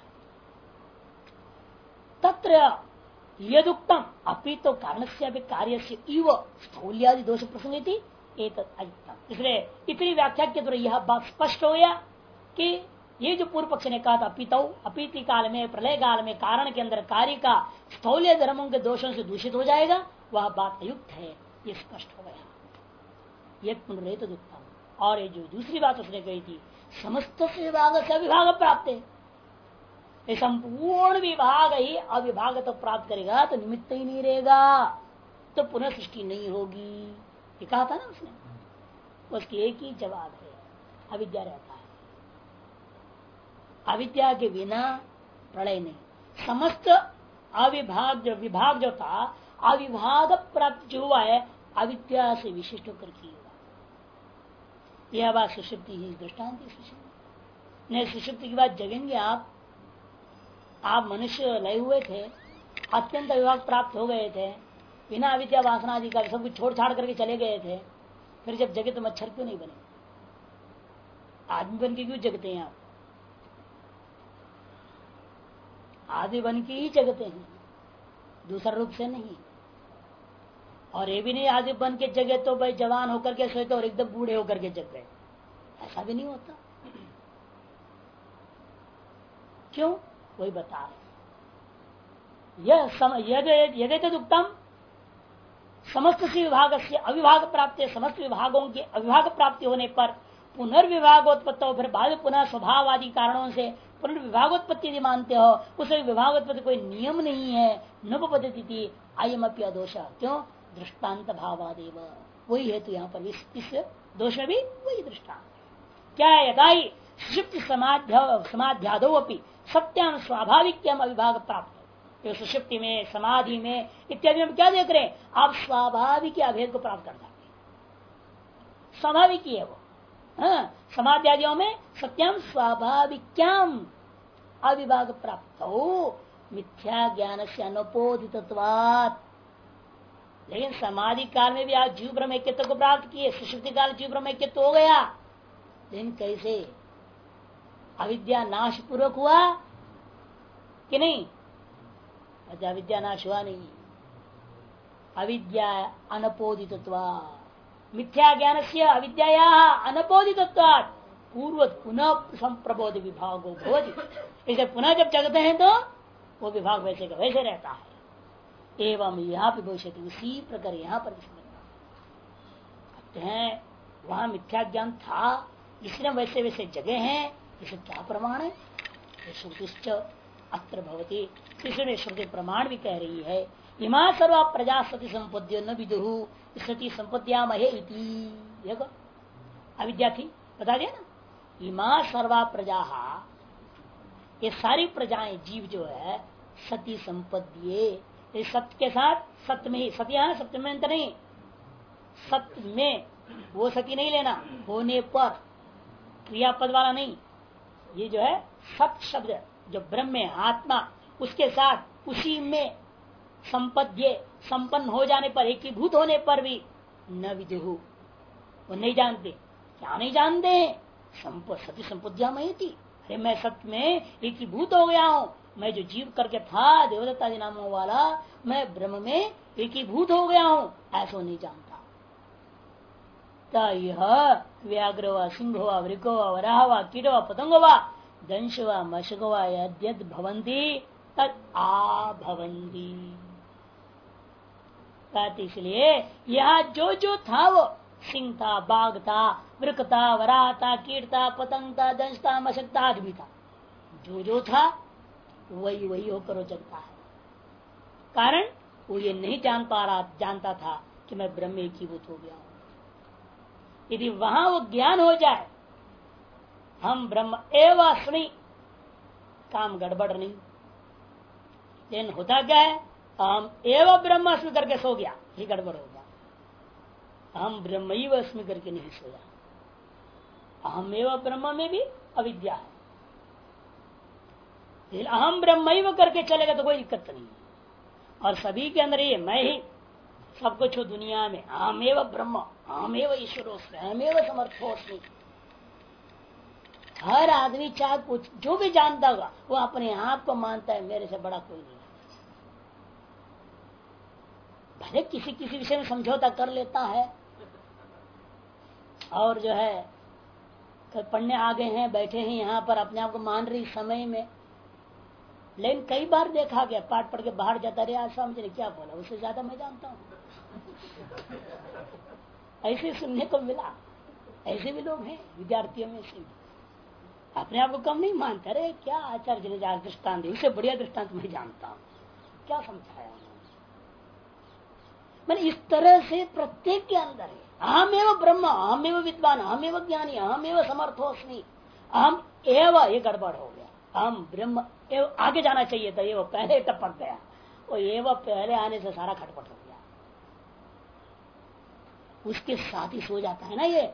तत्र यदुक्तम अपि तो कारण से अभी कार्य से इव स्थूल्यादि दोष प्रसंग थी एक, इसलिए इतनी व्याख्या के द्वारा यह बात स्पष्ट हो गया कि ये जो पूर्व पक्ष ने कहा था अपितो, अपीति काल में, प्रलय काल में कारण के अंदर कार्य का स्थूल्य धर्मों के दोषों से दूषित हो जाएगा, वह बात अयुक्त है, ये स्पष्ट हो गया। ये पुनरेत दुक्तम। और ये जो दूसरी बात उसने कही थी, समस्त से विभाग से अविभाग प्राप्त है, ये संपूर्ण विभाग ही अविभाग तो प्राप्त करेगा तो निमित्त ही नहीं रहेगा, तो पुनः सृष्टि नहीं होगी, ये कहा था ना उसने। उसकी एक ही जवाब है, अविद्या रहता है। अविद्या के बिना प्रलय नहीं। समस्त अविभाग जो विभाग जो था, अविभाग प्राप्त जो हुआ है अविद्या से विशिष्ट होकर की हुआ। यह बात सुषुप्ति ही दृष्टांत है। सुषुप्ति सुषुप्ति की बात जगेंगे आप मनुष्य लय हुए थे, अत्यंत विभाग प्राप्त हो गए थे, बिना अविद्या वासना आदि का सब कुछ छोड़ छाड़ करके चले गए थे, फिर जब जगे तो मच्छर क्यों नहीं बने? आदमी बन के क्यों जगते हैं आप? आदमी बन के ही जगते हैं, दूसरा रूप से नहीं। और ये भी नहीं आदमी बन के जगे तो भाई जवान होकर के सोते और एकदम बूढ़े होकर के जग गए, ऐसा भी नहीं होता। क्यों? वही बता रहे। यह तो उत्तम समस्त से विभाग से अविभाग प्राप्त, समस्त विभागों के अविभाग प्राप्ति होने पर पुनर्विभागोत्पत्ति, फिर बाद पुनः स्वभाव आदि कारणों से पुनर्विभागोत्पत्ति यदि मानते हो, उसे विभागोत्पत्ति कोई नियम नहीं है, नुपद्धति अयम अपि अदोष। क्यों? दृष्टान्त भावादेव, वही हेतु यहाँ पर इस दोष में भी वही दृष्टांत। क्या है? यदा ही सुषुप्ति समाध्यादो अपि सत्याम स्वाभाविक अविभाग प्राप्त। सुषुप्ति में, समाधि में इत्यादि में क्या देख रहे हैं? आप स्वाभाविक अभेद को प्राप्त कर सकते, स्वाभाविक ही है वो। समाधि आदियों में सत्यम स्वाभाविक्याम अविभाग प्राप्त हो, मिथ्या ज्ञान से अनुपोदितत्वात्। लेकिन समाधि काल में भी आप जीव ब्रह्म ऐक्यत्व को प्राप्त किए, सुषुप्ति काल जीव ब्रह्म ऐक्यत्व हो गया, लेकिन कैसे? अविद्या नाश पूर्वक हुआ कि नहीं? अविद्या नाश हुआ नहीं, अविद्या अनपोदितत्वात्, मिथ्या ज्ञान से अविद्या अनपोदितत्वात् पूर्व पुनः संप्रबोध विभागो भवति। इसे पुनः जब जगते हैं तो वो विभाग वैसे का वैसे रहता है। एवं यहाँ पे भविष्य, उसी प्रकार यहाँ पर कहते हैं वहां मिथ्या ज्ञान था, इसलिए वैसे वैसे जगह हैं, इसे क्या प्रमाण है? श्रुतिश्च अत्र भवति, इसलिए श्रुति प्रमाण भी कह रही है, इमा सर्वा प्रजा सती संपद्य न विदुहु सती संपत्तिया महे इति। देखो अविद्या थी, बता दिया ना, इमा सर्वा प्रजा, ये सारी प्रजाएं जीव जो है, सती संपद्ये, सत्य के साथ सत्य में ही, सत्य ना सत्य में अंतर नहीं, सत्य में वो सती नहीं लेना, होने पर क्रियापद वाला नहीं, ये जो है सत्य शब्द जो ब्रह्म है आत्मा, उसके साथ उसी में संपद्य, संपन्न हो जाने पर, एकीभूत होने पर भी न विदुहु, वो नहीं जानते। क्या नहीं जानते? सती संपद्या में थी, अरे मैं सत्य में एकीभूत हो गया हूँ, मैं जो जीव करके था देवदत्ता नामों वाला, मैं ब्रह्म में एकीभूत हो गया हूँ, ऐसा नहीं जानता। यह व्याघ्र व सिंह व वृको व वराह व कीट व पतंगो व दंश व मशक व यद्यद भवन्ति तद आभवन्ति। इसलिए यहाँ जो जो था, वो सिंह था, बाघ था, वृक था, वराह था, कीट था, पतंग था, दंश था, मशक था, आदि भी था, जो जो था वही वही होकर वो जगता है। कारण वो ये नहीं जानता था कि मैं ब्रह्म एकीभूत हो गया हूं। यदि वहां वो ज्ञान हो जाए, हम ब्रह्म एव अस्मि, काम गड़बड़ नहीं। लेकिन होता क्या है, हम एव ब्रह्म अस्मि करके सो गया, ये गड़बड़ हो गया। हम ब्रह्म अस्मि करके नहीं सोया, हम एव ब्रह्म में भी अविद्या है। अहम ब्रह्म करके चलेगा तो कोई दिक्कत नहीं। और सभी के अंदर ये मैं ही सब कुछ हूँ दुनिया में, अहमेव ब्रह्म अहमेव ईश्वरोस्मि अहमेव समर्थोस्मि। हर आदमी चाहे कुछ जो भी जानता होगा वो अपने आप को मानता है मेरे से बड़ा कोई नहीं। भले किसी किसी विषय में समझौता कर लेता है और जो है पढ़ने आ गए हैं बैठे हैं यहाँ पर अपने आप को मान रही समय में, लेकिन कई बार देखा गया पाठ पढ़ के बाहर जाता रहे आज समझने क्या बोला उससे ज्यादा मैं जानता हूँ। ऐसे सुनने को मिला। ऐसे भी लोग हैं विद्यार्थियों में से अपने आप को कम नहीं मानते। अरे क्या आचार्य ने आज दृष्टांत उससे बढ़िया दृष्टांत मैं जानता हूँ, क्या समझाया मैंने। इस तरह से प्रत्येक के अंदर है अहमेव ब्रह्म अहमेव विद्वान अहमेव ज्ञानी अहमेव समर्थोस्मि। अहम एव ये गड़बड़ हो गया। अहम ब्रह्म एव आगे जाना चाहिए था, ये वो पहले टपक गया। वो एव पहले आने से सारा खटपट हो गया, उसके साथ ही सो जाता है ना ये,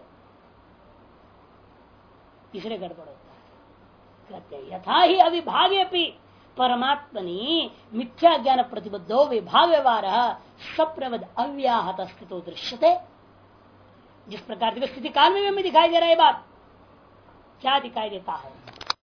तीसरे गड़बड़ होता है। कहते यथा ही अविभागे परमात्मनि मिथ्या ज्ञान प्रतिबद्धो विभाग व्यवहार स्वप्नवद अव्याहत स्थितो दृश्यते। जिस प्रकार की स्थिति काल में भी हमें दिखाई दे रहा है बात क्या दिखाई देता है